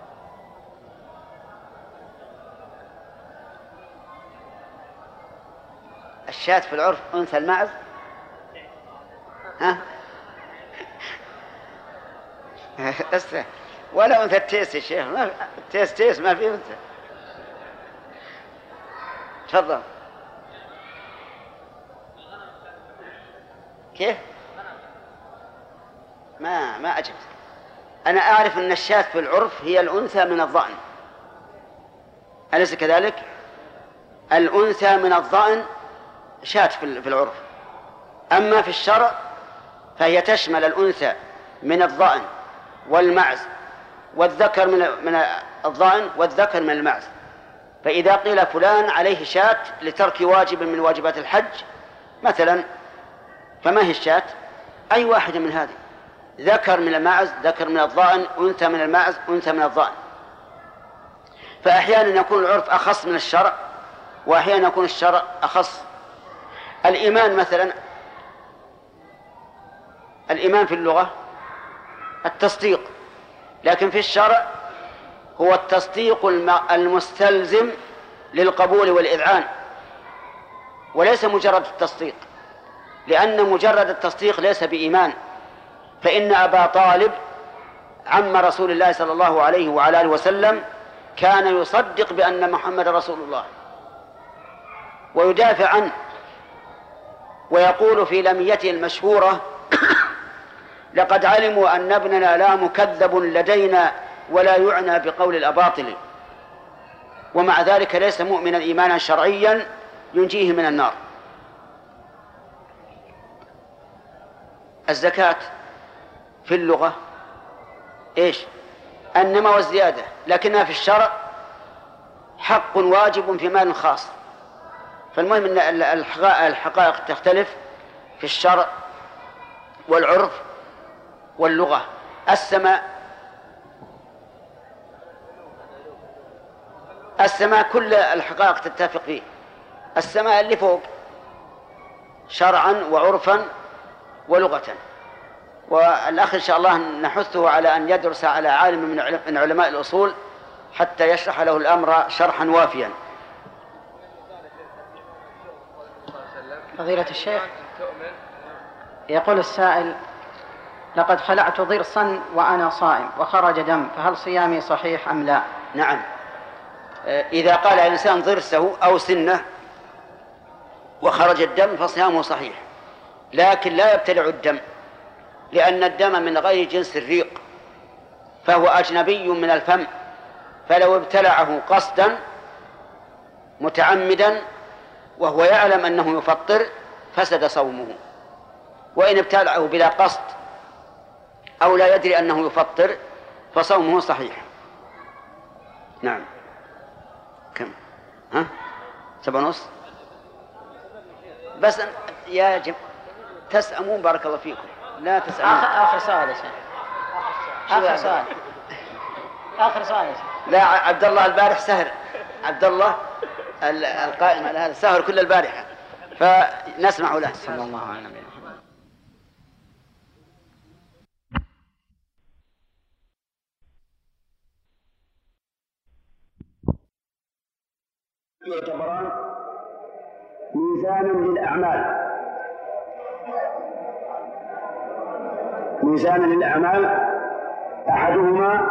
Speaker 1: الشاة في العرف أنثى المعز. ها؟ ولا أنثى التيس يا شيخ، ما تيس تيس ما في أنثى. تفضل. كيف؟ ما ما أجبت. أنا أعرف أن الشاة في العرف هي الأنثى من الضأن، أليس كذلك؟ الأنثى من الضأن شاة في العرف. أما في الشرع فهي تشمل الأنثى من الضأن والمعز والذكر من من الضأن والذكر من المعز. فإذا قيل فلان عليه شاة لترك واجب من واجبات الحج مثلا، فما هي الشاة؟ أي واحدة من هذه، ذكر من المعز، ذكر من الضأن، أنثى من المعز، أنثى من الضأن. فأحيانا يكون العرف أخص من الشرع، وأحيانا يكون الشرع أخص. الإيمان مثلا، الإيمان في اللغة التصديق، لكن في الشرع هو التصديق المستلزم للقبول والإذعان، وليس مجرد التصديق، لأن مجرد التصديق ليس بإيمان. فإن أبا طالب عم رسول الله صلى الله عليه وعلى آله وسلم كان يصدق بأن محمد رسول الله ويدافع عنه، ويقول في لميته المشهورة: لقد علموا أن ابننا لا مكذب لدينا ولا يعنى بقول الأباطل. ومع ذلك ليس مؤمنا إيمانا شرعيا ينجيه من النار. الزكاة في اللغة إيش؟ النماء والزيادة، لكنها في الشرع حق واجب في مال خاص. فالمهم أن الحقائق تختلف في الشرع والعرف واللغة. السماء السماء كل الحقائق تتفق فيه. السماء اللي فوق شرعا وعرفا ولغة. والأخ إن شاء الله نحثه على أن يدرس على عالم من علماء الأصول حتى يشرح له الأمر شرحا وافيا.
Speaker 2: فضيلة الشيخ، يقول السائل: لقد خلعت ضرسا وأنا صائم وخرج دم، فهل صيامي صحيح أم لا؟
Speaker 1: نعم، إذا قال الإنسان ضرسه أو سنه وخرج الدم فصيامه صحيح، لكن لا يبتلع الدم، لأن الدم من غير جنس الريق، فهو أجنبي من الفم، فلو ابتلعه قصدا متعمدا وهو يعلم أنه يفطر فسد صومه. وإن ابتلعه بلا قصد أو لا يدري أنه يفطر فصومه صحيح. نعم. كم؟ ها؟ سبع ونص؟ بس يا جم تسأمون بارك الله فيكم، لا تسأمون.
Speaker 2: آخر, آخر سؤال يا شيخ. آخر سؤال. آخر سؤال يا شيخ.
Speaker 1: لا، عبد الله البارح سهر، عبد الله القائم على هذا سهر كل البارحة، فنسمع له.
Speaker 2: صلى الله عليه وسلم.
Speaker 3: يعتبران ميزانا للأعمال ميزانا للأعمال أحدهما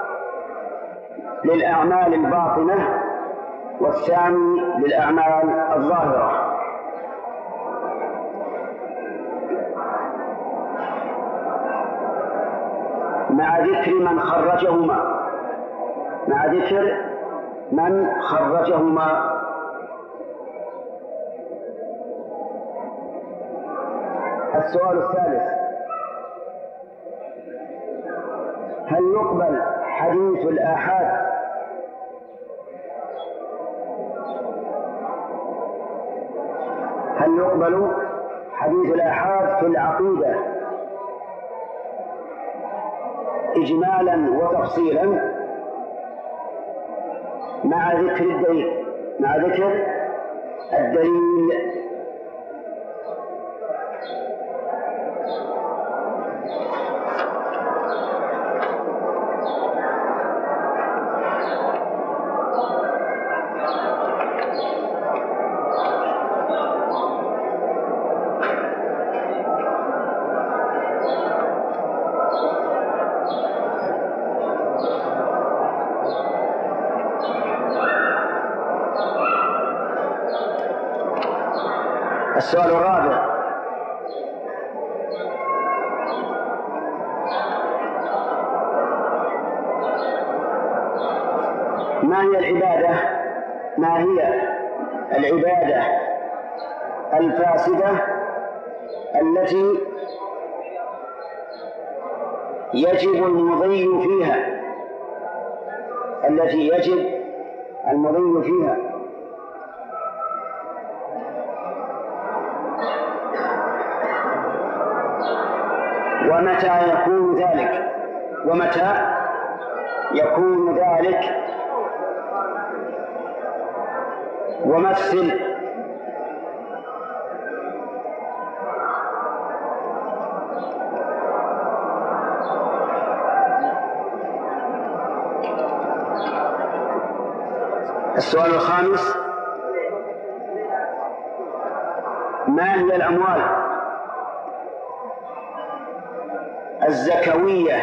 Speaker 3: للأعمال الباطنة والثاني للأعمال الظاهرة. مع ذكر من خرجهما مع ذكر من خرجهما. السؤال الثالث: هل يقبل حديث الآحاد هل يقبل حديث الآحاد في العقيدة إجمالا وتفصيلا مع ذكر الدليل مع ذكر الدليل؟ السؤال الرابع: ما هي العبادة ما هي العبادة الفاسدة التي يجب المضي فيها التي يجب المضي فيها ومتى يكون ذلك ومتى يكون ذلك ومثل السؤال الخامس: ما هي الأموال الزكوية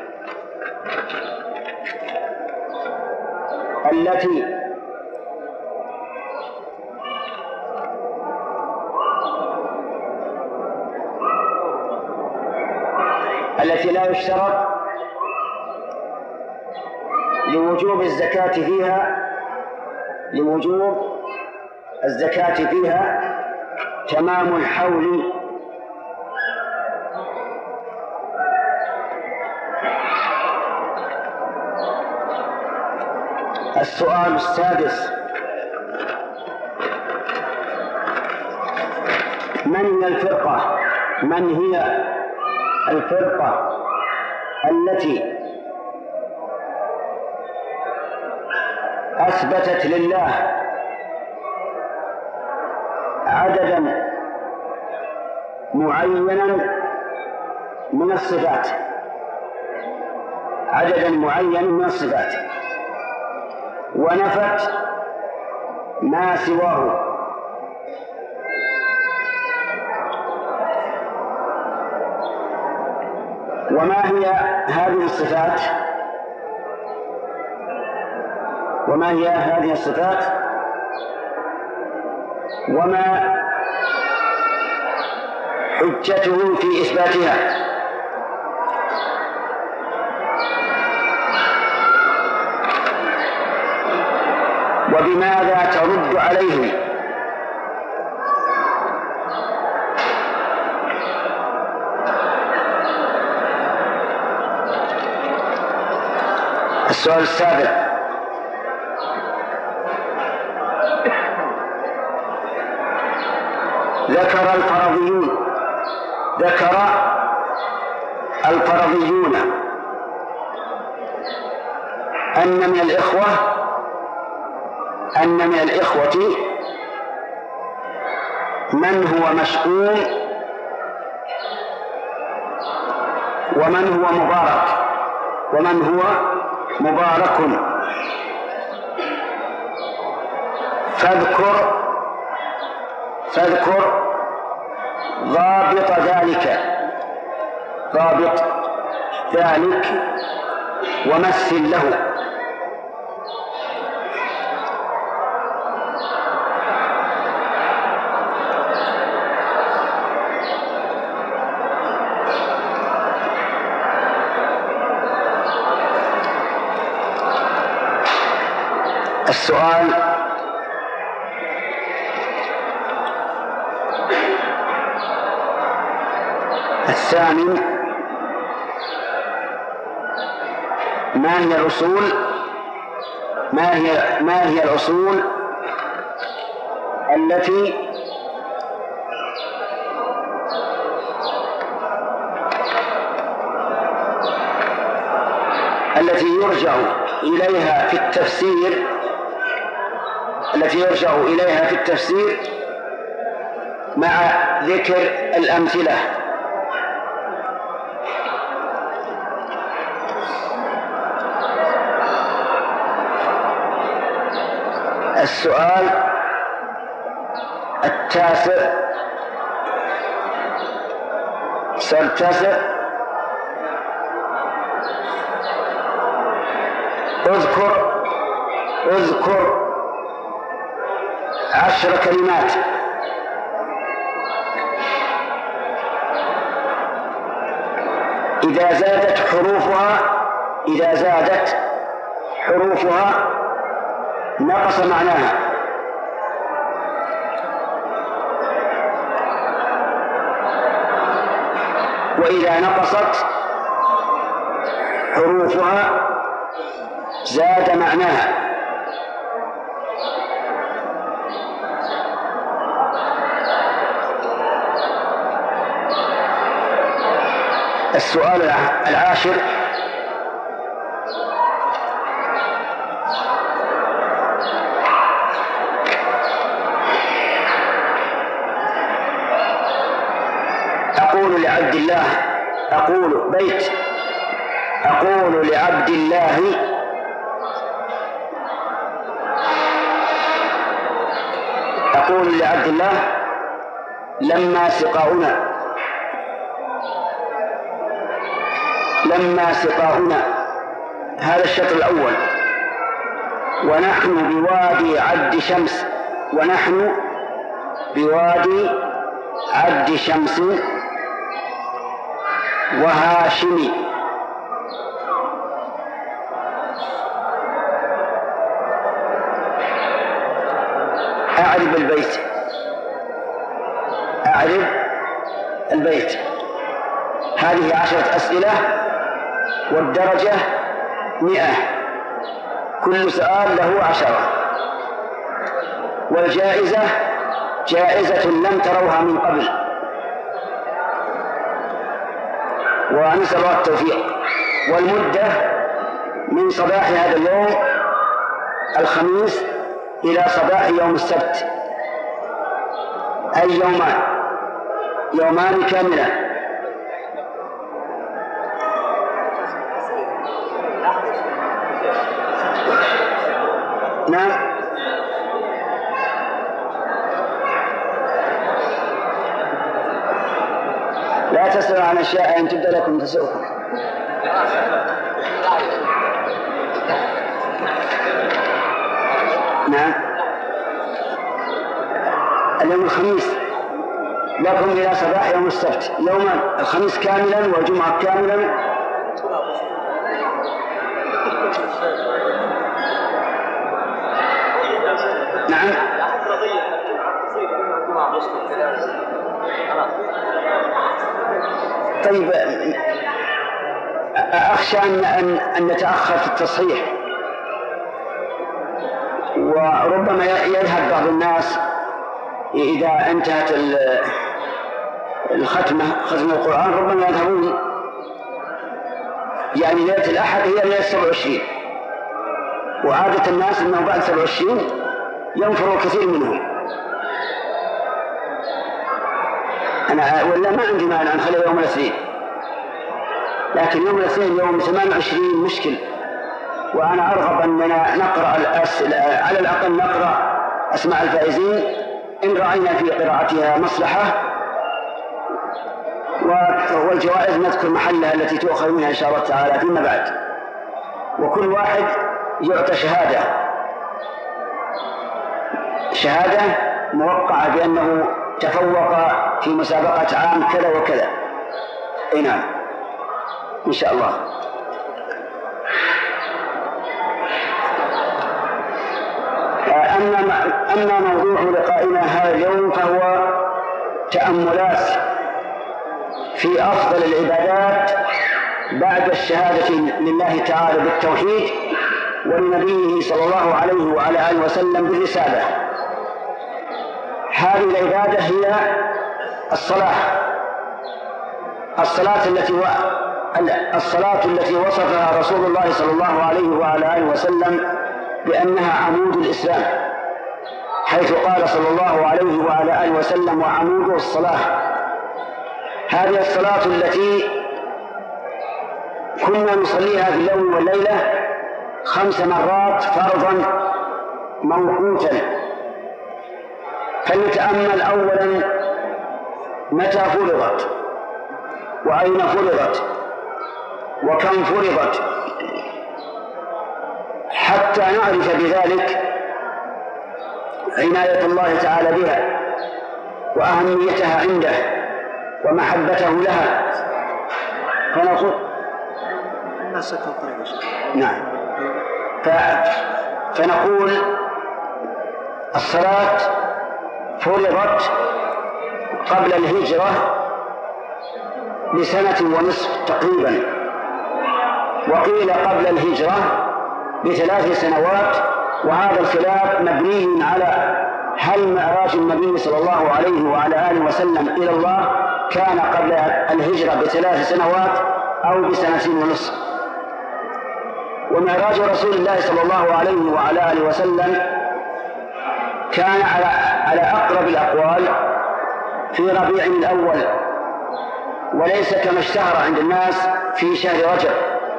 Speaker 3: التي التي لا يشترط لوجوب الزكاة فيها لوجوب الزكاة فيها تمام الحول السؤال السادس: من هي الفرقة من هي الفرقة التي أثبتت لله عددا معينا من الصفات عددا معينا من الصفات ونفت ما سواه؟ وما هي هذه الصفات وما هي هذه الصفات وما حجته في إثباتها؟ وبماذا ترد عليهم؟ السؤال السابع: ذكر الفرضيون ذكر الفرضيون أن من الإخوة أن من الإخوة من هو مشؤوم ومن هو مبارك ومن هو مبارك فاذكر فاذكر ضابط ذلك ضابط ذلك ومثل له. السؤال الثامن: ما هي الأصول ما هي ما هي الأصول التي التي يرجع إليها في التفسير التي يرجع إليها في التفسير مع ذكر الأمثلة؟ السؤال التاسع السؤال التاسع: اذكر اذكر عشر كلمات إذا زادت حروفها إذا زادت حروفها نقص معناها. وإذا نقصت حروفها زاد معناها. السؤال العاشر: أقول لعبد الله أقول بيت أقول لعبد الله أقول لعبد الله لما سقاؤنا لما سقاؤنا هذا الشطر الأول. ونحن بوادي عبد شمس ونحن بوادي عبد شمس وهاشمي. أعرب البيت أعرب البيت. هذه عشرة أسئلة والدرجة مئة، كل سؤال له عشرة، والجائزة جائزة لم تروها من قبل، ونسأل الله التوفيق. والمدة من صباح هذا اليوم الخميس إلى صباح يوم السبت، أي يومان يومان كاملة. نعم. لا تسألوا عن أشياء إن تبدى لكم تسؤكم. نعم. اليوم الخميس لكم إلى صباح يوم السبت، يوم الخميس كاملا والجمعة كاملا. نعم. طيب، أخشى أن أن نتأخر في التصحيح، وربما يذهب بعض الناس إذا انتهت الختمة ختم القرآن، ربما يذهبون يعني ليلة الأحد هي ليلة سبع وعشرين، وعادة الناس أنه بعد سبع وعشرين ينفر الكثير منهم. أنا ولا ما عندي مانع نخلي يوم الاثنين، لكن يوم الاثنين يوم ثمان وعشرين مشكل، وأنا أرغب أننا نقرأ الأسئلة، على الأقل نقرأ أسماء الفائزين إن رأينا في قراءتها مصلحة، والجوائز نذكر محلها التي تؤخذ منها إن شاء الله تعالى فيما بعد. وكل واحد يعطى شهادة شهادة موقعة بأنه تفوق في مسابقة عام كذا وكذا. اي نعم ان شاء الله. اما اما موضوع لقائنا هذا اليوم فهو تأملات في افضل العبادات بعد الشهادة لله تعالى بالتوحيد ولنبيه صلى الله عليه وعلى اله وسلم بالرسالة. هذه العبادة هي الصلاة الصلاة التي و... الصلاة التي وصفها رسول الله صلى الله عليه وعلى آله وسلم بأنها عمود الإسلام، حيث قال صلى الله عليه وعلى آله وسلم: وعمود الصلاة. هذه الصلاة التي كنا نصليها في اليوم والليلة خمس مرات فرضا موقوتا. فلنتأمل أولا متى فرضت، وأين فرضت، وكم فرضت، حتى نعرف بذلك عناية الله تعالى بها وأهميتها عنده ومحبته لها. فنقول نعم فنقول الصلاة فرضت قبل الهجرة بسنة ونصف تقريبا، وقيل قبل الهجرة بثلاث سنوات. وهذا الخلاف مبني على هل معراج النبي صلى الله عليه وعلى آله وسلم إلى الله كان قبل الهجرة بثلاث سنوات أو بسنتين ونصف. ومعراج رسول الله صلى الله عليه وعلى آله وسلم كان على على أقرب الأقوال في ربيع الأول، وليس كما اشتهر عند الناس في شهر رجب،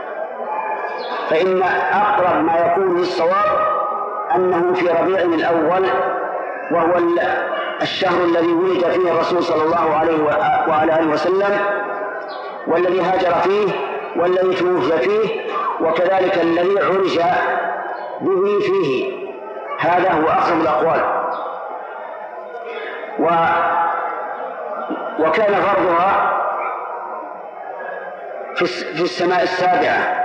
Speaker 3: فإن أقرب ما يكون للصواب أنه في ربيع الأول، وهو الشهر الذي ولد فيه الرسول صلى الله عليه وعلى آله وسلم، والذي هاجر فيه، والذي توفي فيه، وكذلك الذي عرج به فيه. هذا هو أقرب الأقوال. و وكان فرضها في السماء السابعة،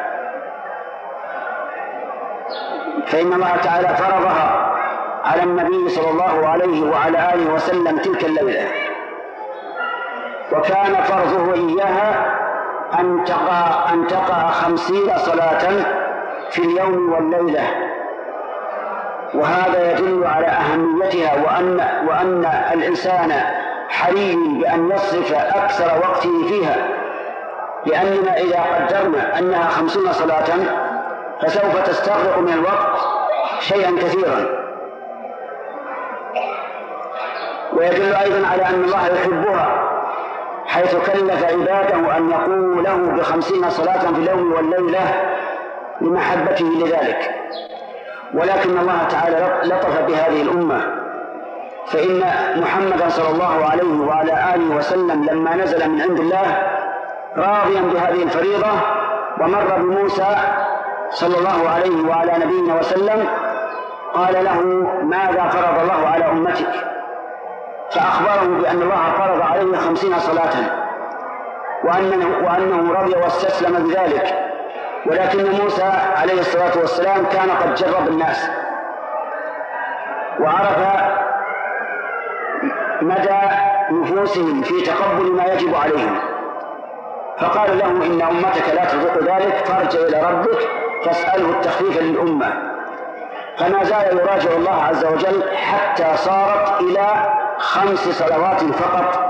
Speaker 3: فإن الله تعالى فرضها على النبي صلى الله عليه وعلى آله وسلم تلك الليلة، وكان فرضه إياها أن تقع أن تقع خمسين صلاة في اليوم والليلة. وهذا يدل على أهميتها، وأن وأن الإنسان حري بأن يصرف أكثر وقته فيها، لأننا إذا قدرنا أنها خمسين صلاة فسوف تستغرق من الوقت شيئا كثيرا. ويدل أيضا على أن الله يحبها، حيث كلف عباده أن يقوموا له بخمسين صلاة في اليوم والليلة لمحبته لذلك. ولكن الله تعالى لطف بهذه الأمة، فإن محمدا صلى الله عليه وعلى آله وسلم لما نزل من عند الله راضيا بهذه الفريضة، ومر بموسى صلى الله عليه وعلى نبينا وسلم قال له: ماذا فرض الله على أمتك؟ فأخبره بأن الله فرض عليه خمسين صلاة، وأنه, وأنه رضي واستسلم بذلك. ولكن موسى عليه الصلاة والسلام كان قد جرب الناس وعرف مدى نفوسهم في تقبل ما يجب عليهم، فقال له: إن أمتك لا تطيق ذلك، فارجع إلى ربك فاسأله التخفيف للأمة. فما زال يراجع الله عز وجل حتى صارت إلى خمس صلوات فقط،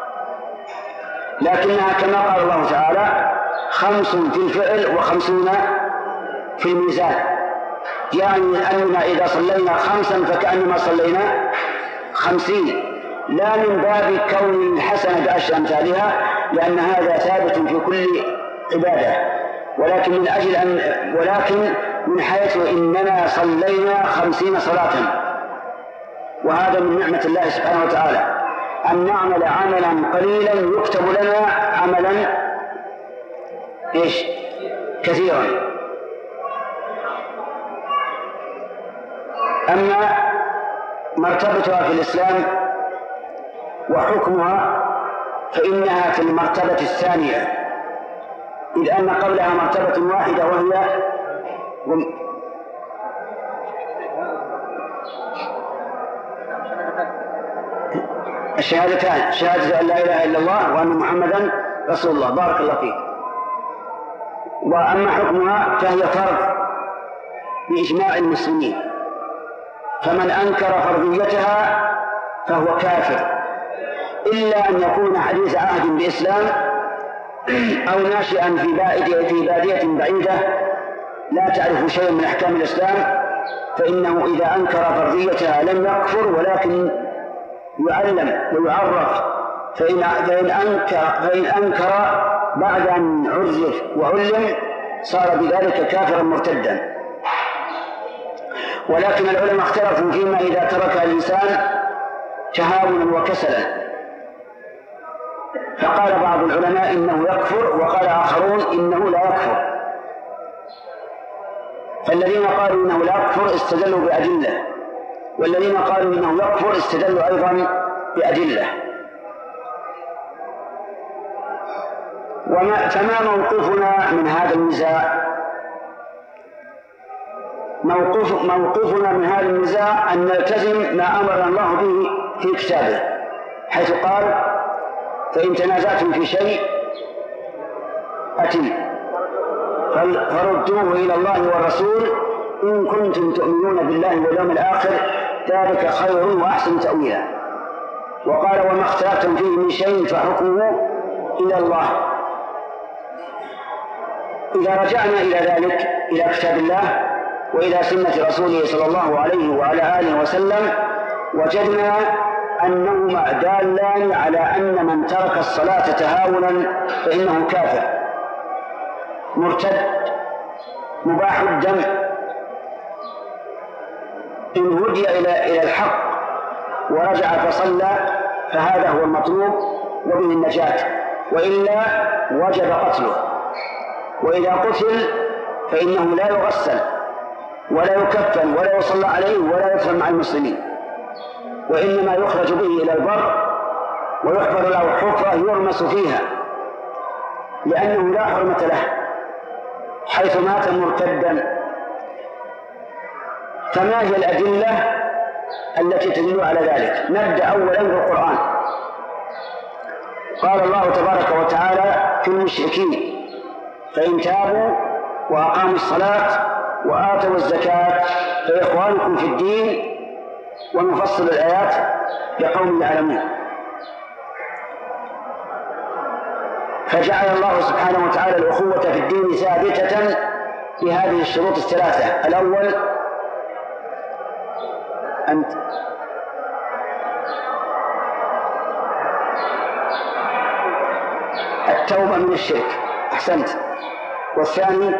Speaker 3: لكنها كما قال الله تعالى: خمس في الفعل وخمسون في الميزان، يعني أننا إذا صلينا خمسا فكأنما صلينا خمسين، لا من باب كون الحسنة بعشر أمثالها، لأن هذا ثابت في كل عبادة، ولكن من أجل أن ولكن من حيث إننا صلينا خمسين صلاة. وهذا من نعمة الله سبحانه وتعالى، أن نعمل عملا قليلا يكتب لنا عملا إيش كثيرا. أما مرتبتها في الإسلام وحكمها فإنها في المرتبة الثانية، إذ أن قبلها مرتبة واحدة وهي الشهادتان، شهادة أن لا إله إلا الله وأن محمدا رسول الله. بارك الله فيك. وأما حكمها فهي فرض بإجماع المسلمين، فمن أنكر فرضيتها فهو كافر، إلا أن يكون حديث عهد بالإسلام أو ناشئا في بادية في بادية بعيدة لا تعرف شيئا من أحكام الإسلام، فإنه إذا أنكر فرضيتها لم يكفر، ولكن يعلم ويعرف. فإن فإن أنكر فإن أنكر بعد أن عرف وعلم صار بذلك كافرا مرتدا. ولكن العلماء اختلفوا فيما إذا ترك الإنسان تهاونا وكسلا، فقال بعض العلماء إنه يكفر، وقال آخرون إنه لا يكفر. فالذين قالوا إنه لا يكفر استدلوا بأدلة، والذين قالوا إنه يكفر استدلوا أيضا بأدلة. وما فما موقفنا من هذا النزاع؟ موقف موقفنا من هذا النزاع أن نلتزم ما أمر الله به في كتابه، حيث قال: فإن تنازعتم في شيء أتم فردوه إلى الله والرسول إن كنتم تؤمنون بالله واليوم الآخر ذلك خير وأحسن تأويلا. وقال وما اختلفتم فيه من شيء فحكمه إلى الله. إذا رجعنا إلى ذلك إلى كتاب الله وإلى سنة رسوله صلى الله عليه وعلى آله وسلم وجدنا أنهما دالان على أن من ترك الصلاة تهاونا فإنه كافر مرتد مباح الدم إن هدي إلى إلى الحق ورجع فصلى فهذا هو المطلوب وبه النجاة، وإلا وجب قتله. وإذا قتل فإنه لا يغسل ولا يكفن ولا يصلى عليه ولا يدفن مع المسلمين، وإنما يخرج به إلى البر ويحفر له حفرة يرمس فيها لأنه لا حرمة له حيث مات مرتدا. فما هي الأدلة التي تدل على ذلك؟ نبدأ أولا بالقرآن. قال الله تبارك وتعالى في المشركين فإن تابوا وأقاموا الصلاة وآتوا الزكاة فإخوانكم في الدين، ونفصل الآيات لقوم يعلمون. فجعل الله سبحانه وتعالى الأخوة في الدين ثابتة بهذه الشروط الثلاثة. الأول أنت التوبة من الشرك، أحسنت. والثاني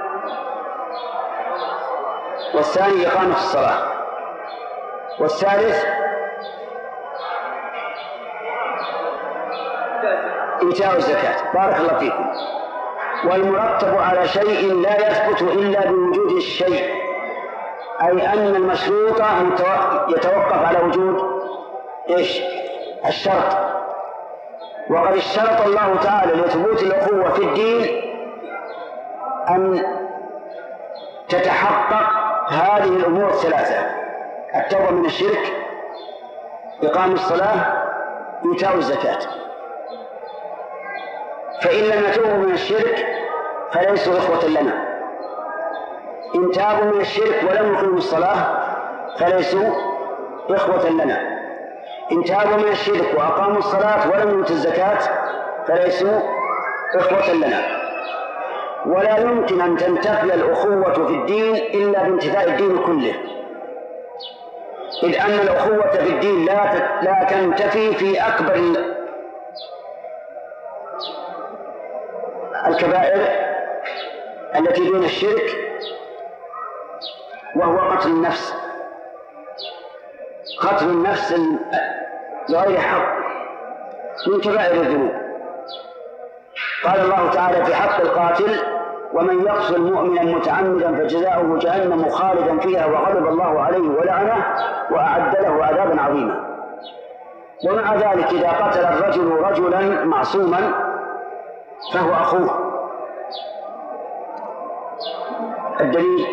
Speaker 3: والثاني إقامة الصلاة. والثالث إيتاء الزكاة. بارك الله فيكم. والمرتب على شيء لا يثبت إلا بوجود الشيء، أي أن المشروط يتوقف على وجود إيش؟ الشرط. وقد اشترط الله تعالى لثبوت الأخوة في الدين أن تتحقق هذه الأمور الثلاثة: التوبة من الشرك، إقام الصلاة، إيتاء الزكاة. فإن لم يتوبوا من الشرك فليسوا إخوة لنا، إن تابوا من الشرك ولم يقيموا الصلاة فليسوا إخوة لنا، إن تابوا من الشرك وأقاموا الصلاة ولم يؤتوا الزكاة فليسوا إخوة لنا. ولا يمكن أن تنتفي الأخوة في الدين إلا بانتفاء الدين كله، إذ أن الأخوة في الدين لا لا تنتفي في أكبر الكبائر التي دون الشرك، وهو قتل النفس. قتل النفس بغير حق من كبائر الذنوب. قال الله تعالى في حق القاتل: ومن يقتل مؤمنا متعمدا فجزاؤه جهنم خالدا فيها وغضب الله عليه ولعنه وأعد له عذابا عظيما. ومع ذلك إذا قتل الرجل رجلا معصوما فهو أخوه. الدليل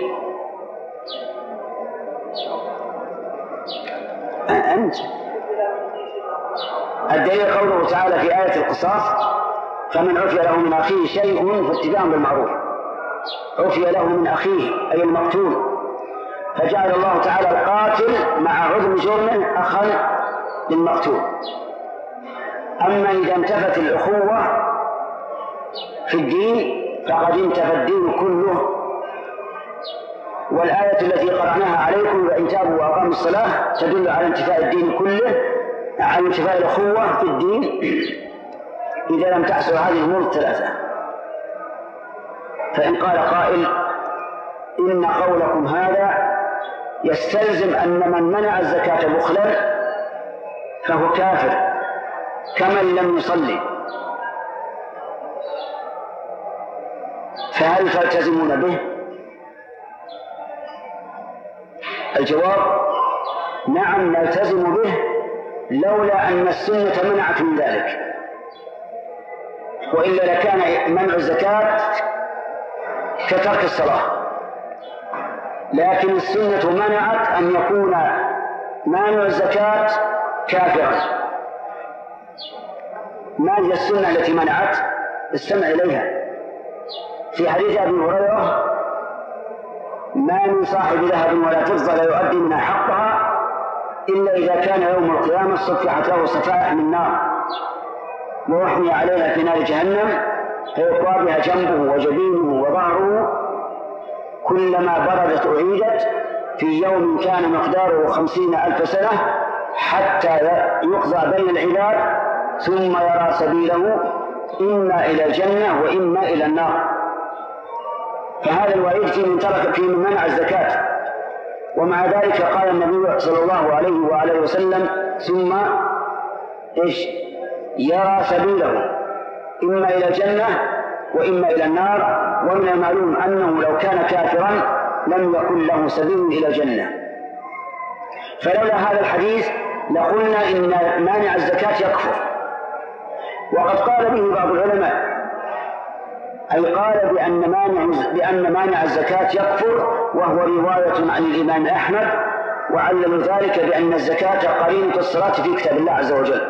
Speaker 3: أنت الدليل قوله تعالى في آية القصاص: فمن عفي له من أخيه شيء فاتباع بالمعروف. عفي له من أخيه أي المقتول، فجعل الله تعالى القاتل مع عظم جرمه أخا للمقتول. أما إذا انتفت الأخوة في الدين فقد انتفى الدين كله. والآية التي قرأناها عليكم: وإن تابوا وأقاموا الصلاة تدل على انتفاء الدين كله، على انتفاء الأخوة في الدين إذا لم تحصل هذه الأمور الثلاثة. فإن قال قائل: إن قولكم هذا يستلزم أن من منع الزكاة بخلا فهو كافر كمن لم يصلي، فهل تلتزمون به؟ الجواب: نعم نلتزم به، لولا أن السنة منعت من ذلك، وإلا لكان منع الزكاة كترك الصلاة. لكن السنة منعت أن يكون مانع الزكاة كافرا. ما هي السنة التي منعت؟ استمع إليها. في حديث أبي هريرة: ما من صاحب ذهب ولا فضة لا يؤدي منها حقها إلا إذا كان يوم القيامة صفحت له صفائح من نار ووحمي عليها في نار جهنم فيقوى بها جنبه وجبينه وظهره كلما بردت أعيدت في يوم كان مقداره خمسين ألف سنة حتى يقضى بين العباد ثم يرى سبيله إما إلى الجنة وإما إلى النار. فهذا الوعيد في من ترك في من منع الزكاة. ومع ذلك قال النبي صلى الله عليه وآله وسلم: ثم إيش؟ يرى سبيله إما إلى الجنة وإما إلى النار. ومن المعلوم أنه لو كان كافرا لم يكن له سبيل إلى الجنة. فلولا هذا الحديث لقلنا إن مانع الزكاة يكفر. وقد قال به بعض العلماء، أي قال بأن مانع, بأن مانع الزكاة يكفر، وهو رواية عن الإمام أحمد، وعلل ذلك بأن الزكاة قرينة الصلاة في كتاب الله عز وجل.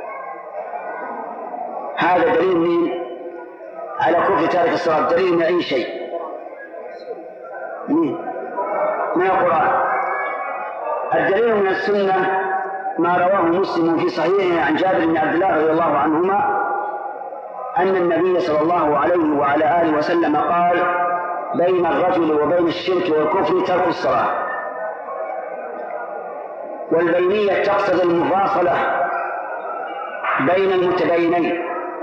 Speaker 3: هذا دليل من على كفر تارك الصلاة، دليل من أي شيء؟ من القرآن. الدليل من السنة ما رواه مسلم في صحيحه عن جابر بن عبد الله رضي الله عنهما أن النبي صلى الله عليه وعلى آله وسلم قال: بين الرجل وبين الشرك والكفر ترك الصلاة. والبينية تقتضي المفاصلة بين المتباينين،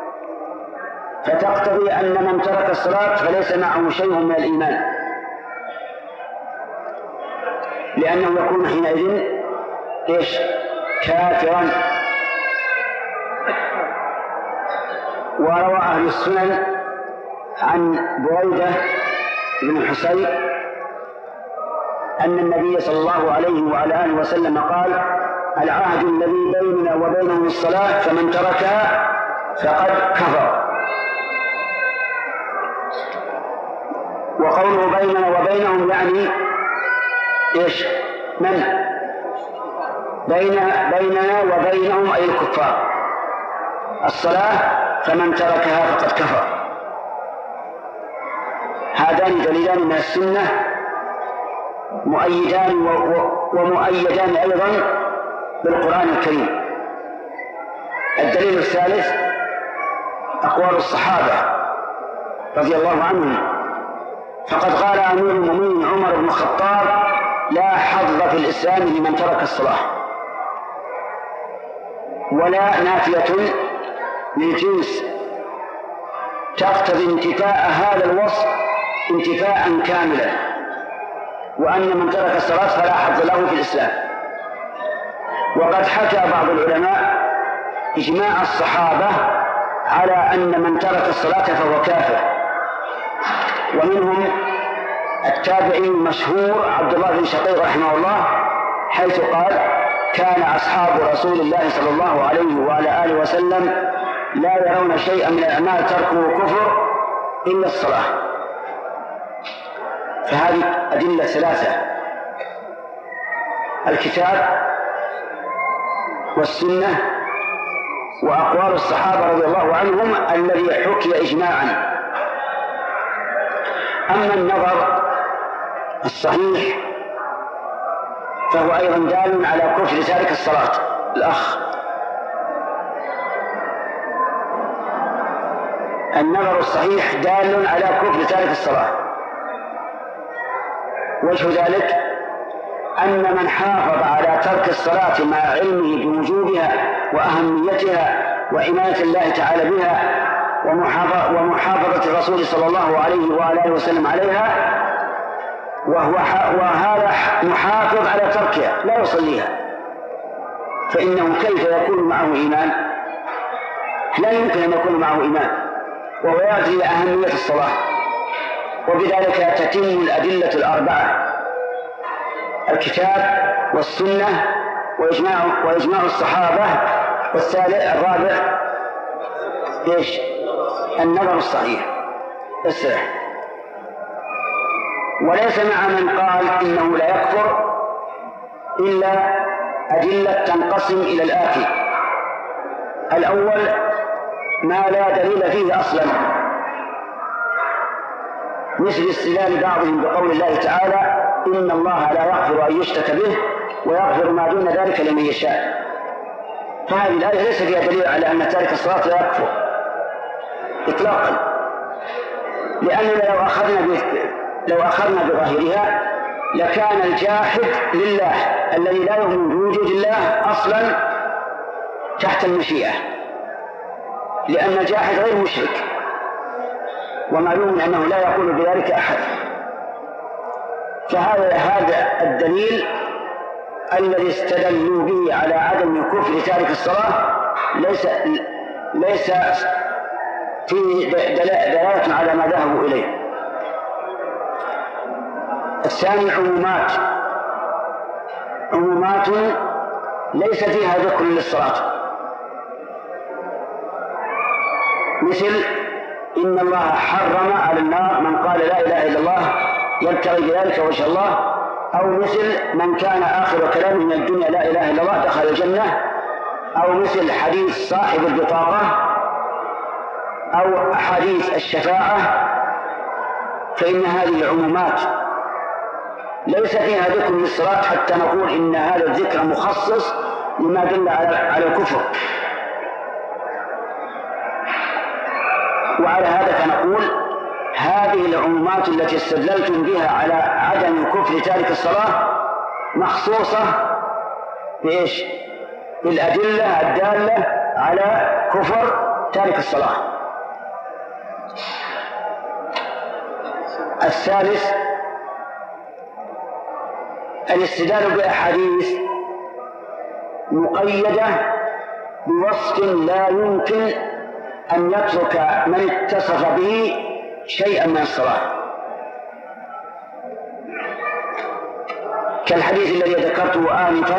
Speaker 3: فتقتضي أن من ترك الصلاة فليس معه شيء من الإيمان، لأنه يكون حينئذ إيش؟ كافرا. وروى أهل السنن عن بريدة بن الحصيب أن النبي صلى الله عليه وعلى آله وسلم قال: العهد الذي بيننا وبينهم الصلاة فمن تركها فقد كفر. وقوله بيننا وبينهم يعني إيش؟ من؟ بين بيننا وبينهم أي الكفار. الصلاة فمن تركها فقد كفر. هذان دليلان من السنة مؤيدان ومؤيدان أيضا بالقرآن الكريم. الدليل الثالث أقوال الصحابة رضي الله عنهم، فقد قال أمير المؤمنين عمر بن الخطاب: لا حظ في الإسلام لمن ترك الصلاة. ولا نافية للجنس تقتضي انتفاء هذا الوصف انتفاء كاملا، وأن من ترك الصلاة فلا حظ له في الإسلام. وقد حكى بعض العلماء إجماع الصحابة على أن من ترك الصلاة فهو كافر، ومنهم التابعي المشهور عبد الله بن شقيق رحمه الله، حيث قال: كان أصحاب رسول الله صلى الله عليه وعلى آله وسلم لا يرون شيئا من الأعمال تركه كفر إلا الصلاة. فهذه أدلة ثلاثة: الكتاب والسنة وأقوال الصحابة رضي الله عنهم الذي حكي إجماعا. أما النظر الصحيح فهو أيضا دال على كفر تارك الصلاة. الأخ، النظر الصحيح دال على كفر تارك الصلاة. وجه ذلك أن من حافظ على ترك الصلاة مع علمه بوجوبها وأهميتها وعناية الله تعالى بها ومحافظة الرسول صلى الله عليه وآله وسلم عليها، وهو وهذا محافظ على تركها لا يصليها، فإنه كيف يكون معه إيمان؟ لا يمكن أن يكون معه إيمان، وهو يأتي أهمية الصلاة. وبذلك تتم الأدلة الأربعة: الكتاب والسنة وإجماع, وإجماع الصحابة. والثالث الرابع إيش؟ النظر الصحيح الصحيح. وليس مع من قال إنه لا يكفر إلا أدلة تنقسم إلى الآتي: الأول ما لا دليل فيه أصلا، مثل استدلال بعضهم بقول الله تعالى إن الله لا يغفر أن يشرك به ويغفر ما دون ذلك لمن يشاء. فهذه الآية ليس فيها دليل على أن تارك الصلاة لا يكفر إطلاقا، لأننا لو أخذنا لو أخذنا بظاهرها لكان الجاحد لله الذي لا يؤمن بوجود الله أصلا تحت المشيئة، لأن الجاحد غير مشرك، ومعلوم أنه لا يقول بذلك أحد. فهذا هذا الدليل الذي استدلوا به على عدم كفر تارك الصلاة ليس ليس فيه دلالة على ما ذهبوا إليه. الثاني عمومات عمومات ليس فيها ذكر للصلاة، مثل إن الله حرم على النار من قال لا إله إلا الله يبتغي بذلك وجه الله، أو مثل من كان آخر كلامه من الدنيا لا إله إلا الله دخل الجنة، أو مثل حديث صاحب البطاقة، أو أحاديث الشفاعة. فإن هذه العمومات ليس فيها ذكر للصلاة حتى نقول إن هذا الذكر مخصص لما دل على الكفر. وعلى هذا فنقول هذه العمومات التي استدللتم بها على عدم كفر تارك الصلاة مخصوصة بإيش؟ بالأدلة الدالة على كفر تارك الصلاة. الثالث الاستدلال بأحاديث مقيدة بوصف لا يمكن أن يترك من اتصف به شيئا من الصلاة، كالحديث الذي ذكرته آنفا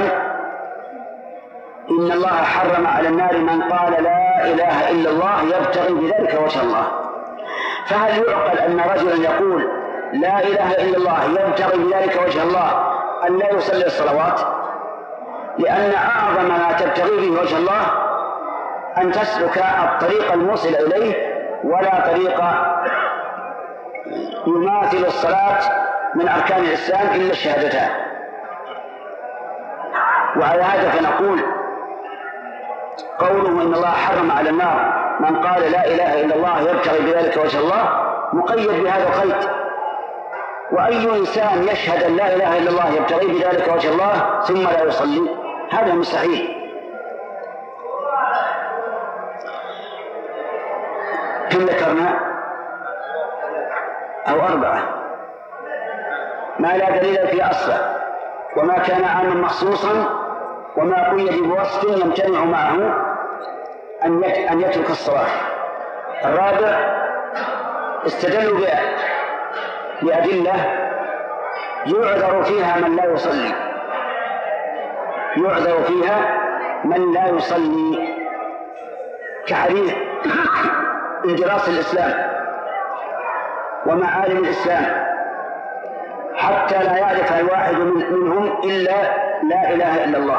Speaker 3: إن الله حرم على النار من قال لا إله إلا الله يبتغي بذلك وجه الله. فهل يعقل أن رجلا يقول لا إله إلا الله يبتغي بذلك وجه الله أن لا يصلي الصلوات؟ لأن أعظم ما تبتغي به وجه الله أن تسلك الطريق الموصل إليه، ولا طريق يماثل الصلاة من أركان الإسلام إلا الشهادتان. وعلى هذا فنقول قوله إن الله حرم على النار من قال لا إله إلا الله يبتغي بذلك وجه الله مقيد بهذا القيد. وأي إنسان يشهد أن لا إله إلا الله يبتغي بذلك وجه الله ثم لا يصلي؟ هذا مستحيل. كم ذكرنا؟ أو أربعة ما لا دليل في أصله، وما كان عاما مخصوصا، وما قيد بوصف يمتنع معه أن يترك الصلاة. الرابع استدلوا بأدلة يعذر فيها من لا يصلي يعذر فيها من لا يصلي كحديث اندراس الإسلام ومعالم الإسلام حتى لا يعرف الواحد منهم إلا لا إله إلا الله.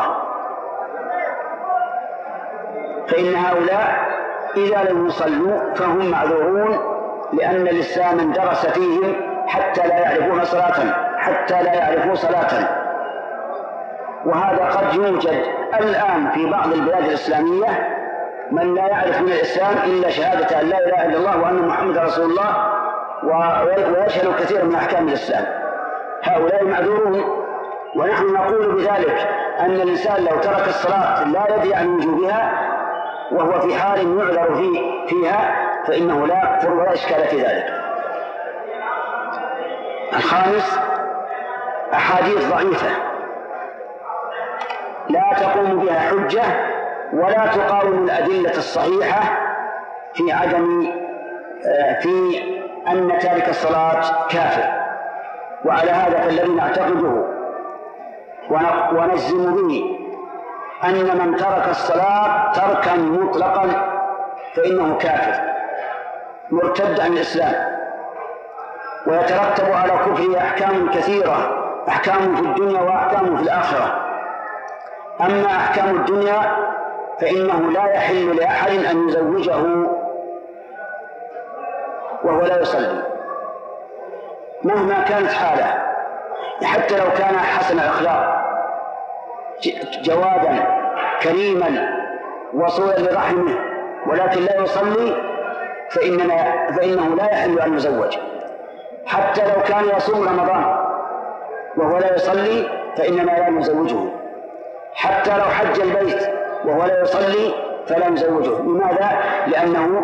Speaker 3: فإن هؤلاء إذا لم يصلوا فهم معذورون، لأن الإسلام اندرس فيهم حتى لا يعرفون صلاة حتى لا يعرفوا صلاة. وهذا قد يوجد الآن في بعض البلاد الإسلامية من لا يعرف من الإسلام إلا شهادة أن لا إله إلا الله وأن محمد رسول الله، ويشهد كثيرا من أحكام الإسلام. هؤلاء معذورون، ونحن نقول بذلك أن الإنسان لو ترك الصلاة لا يدري عن وجوبها وهو في حال يعذر فيه فيها فإنه لا يكفر ولا إشكال في ذلك. الخامس أحاديث ضعيفة لا تقوم بها حجة ولا تقاوم الأدلة الصحيحة في عدم في أن تارك الصلاة كافر. وعلى هذا فالذي نعتقده ونجزم به أن من ترك الصلاة تركا مطلقا فإنه كافر مرتد عن الإسلام، ويترتب على كفره أحكام كثيرة، أحكام في الدنيا وأحكام في الآخرة. أما أحكام الدنيا فإنه لا يحل لأحد أن يزوجه وهو لا يصلي، مهما كانت حاله، حتى لو كان حسن الأخلاق جوادا كريما وصولا لرحمه ولكن لا يصلي فإننا فإنه لا يحل أن يزوج. حتى لو كان يصوم رمضان وهو لا يصلي فإننا لا نزوجه. حتى لو حج البيت وهو لا يصلي فلا نزوجه. لماذا؟ لأنه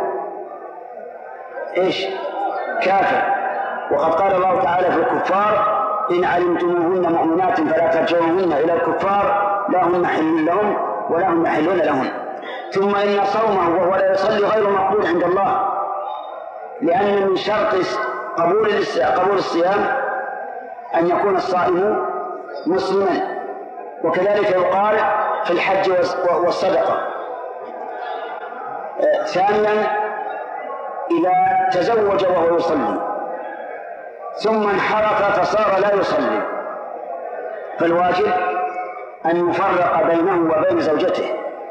Speaker 3: إيش؟ كافر. وقد قال الله تعالى في الكفار: إن علمتموهن مؤمنات فلا ترجعوهن إلى الكفار لا هم حل لهم ولا هم يحلون لهن. ثم إن صومه وهو لا يصلي غير مقبول عند الله، لأن من شرط قبول قبول الصيام أن يكون الصائم مسلما. وكذلك يقال في الحج والصدقة. ثانيا إذا تزوج وهو يصلي ثم انحرف فصار لا يصلي فالواجب أن يفرق بينه وبين زوجته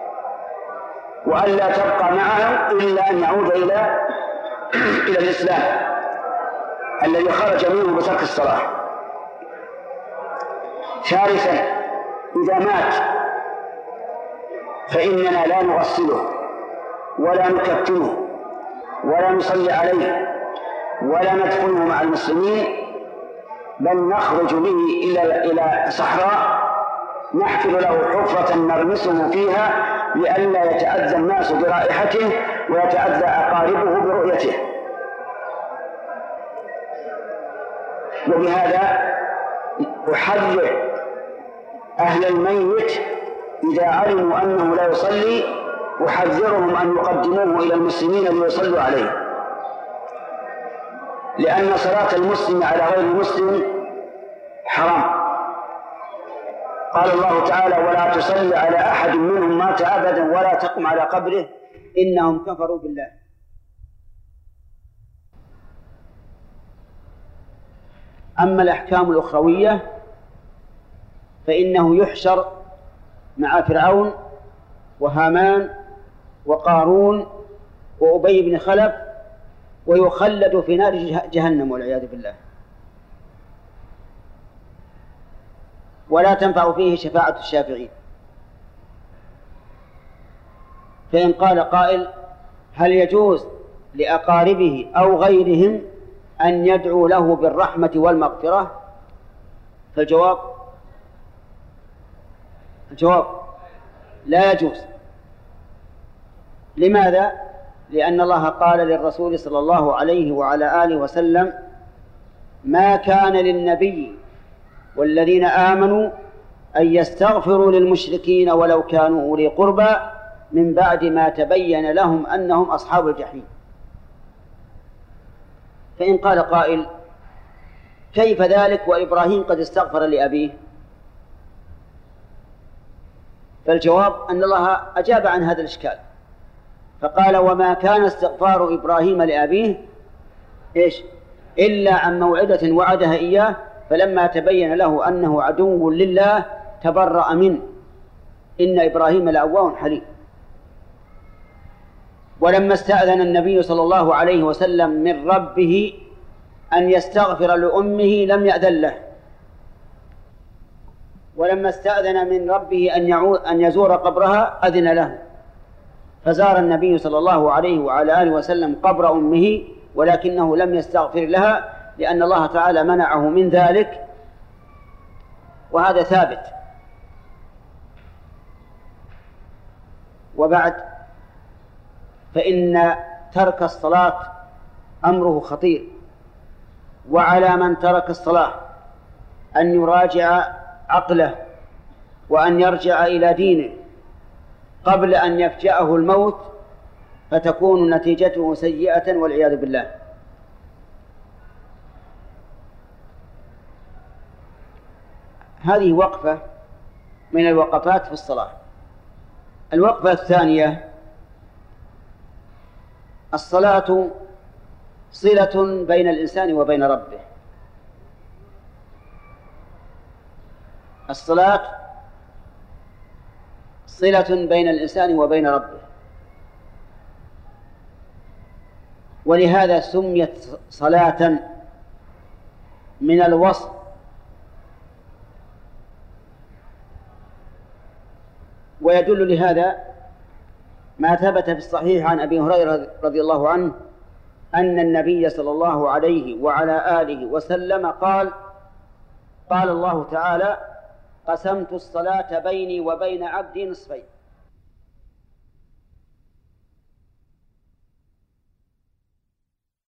Speaker 3: وألا تبقى معه إلا أن يعود إلى إلى الإسلام الذي خرج منه بترك الصلاة. ثالثا إذا مات فإننا لا نغسله ولا نكفنه ولا نصلي عليه ولا ندفنه مع المسلمين، بل نخرج به إلى إلى صحراء نحفر له حفرة نرمسه فيها لئلا يتأذى الناس برائحته ويتأذى أقاربه برؤيته. وبهذا أحذر أهل الميت إذا علموا أنه لا يصلي، أحذرهم أن يقدموه إلى المسلمين ليصلوا عليه، لأن صلاة المسلم على غير المسلم حرام. قال الله تعالى: ولا تصلي على أحد منهم مات أبدا ولا تقم على قبره إنهم كفروا بالله.
Speaker 1: أما الأحكام الأخروية فإنه يحشر مع فرعون وهامان وقارون وأبي بن خلف ويخلد في نار جهنم والعياذ بالله، ولا تنفع فيه شفاعة الشافعين. فإن قال قائل: هل يجوز لأقاربه أو غيرهم أن يدعو له بالرحمة والمغفرة؟ فالجواب الجواب لا يجوز. لماذا؟ لأن الله قال للرسول صلى الله عليه وعلى آله وسلم: ما كان للنبي والذين آمنوا أن يستغفروا للمشركين ولو كانوا أولي قربى من بعد ما تبين لهم أنهم أصحاب الجحيم. فإن قال قائل: كيف ذلك وإبراهيم قد استغفر لأبيه؟ فالجواب أن الله أجاب عن هذا الإشكال فقال: وما كان استغفار إبراهيم لأبيه إيش إلا عن موعدة وعدها إياه فلما تبين له أنه عدو لله تبرأ منه إن إبراهيم لأواه حليم. ولما استأذن النبي صلى الله عليه وسلم من ربه أن يستغفر لأمه لم يأذن له، ولما استأذن من ربه أن يعود أن يزور قبرها أذن له، فزار النبي صلى الله عليه وعلى آله وسلم قبر أمه ولكنه لم يستغفر لها لأن الله تعالى منعه من ذلك، وهذا ثابت. وبعد فإن ترك الصلاة أمره خطير، وعلى من ترك الصلاة أن يراجع عقله وأن يرجع إلى دينه قبل أن يفجأه الموت فتكون نتيجته سيئة والعياذ بالله. هذه وقفة من الوقفات في الصلاة. الوقفة الثانية: الصلاة صلة بين الإنسان وبين ربه. الصلاة صلة بين الإنسان وبين ربه، ولهذا سميت صلاة من الوصل، ويدل لهذا ما ثبت في الصحيح عن أبي هريرة رضي الله عنه أن النبي صلى الله عليه وعلى آله وسلم قال: قال الله تعالى: قسمت الصلاة بيني وبين عبدي نصفين.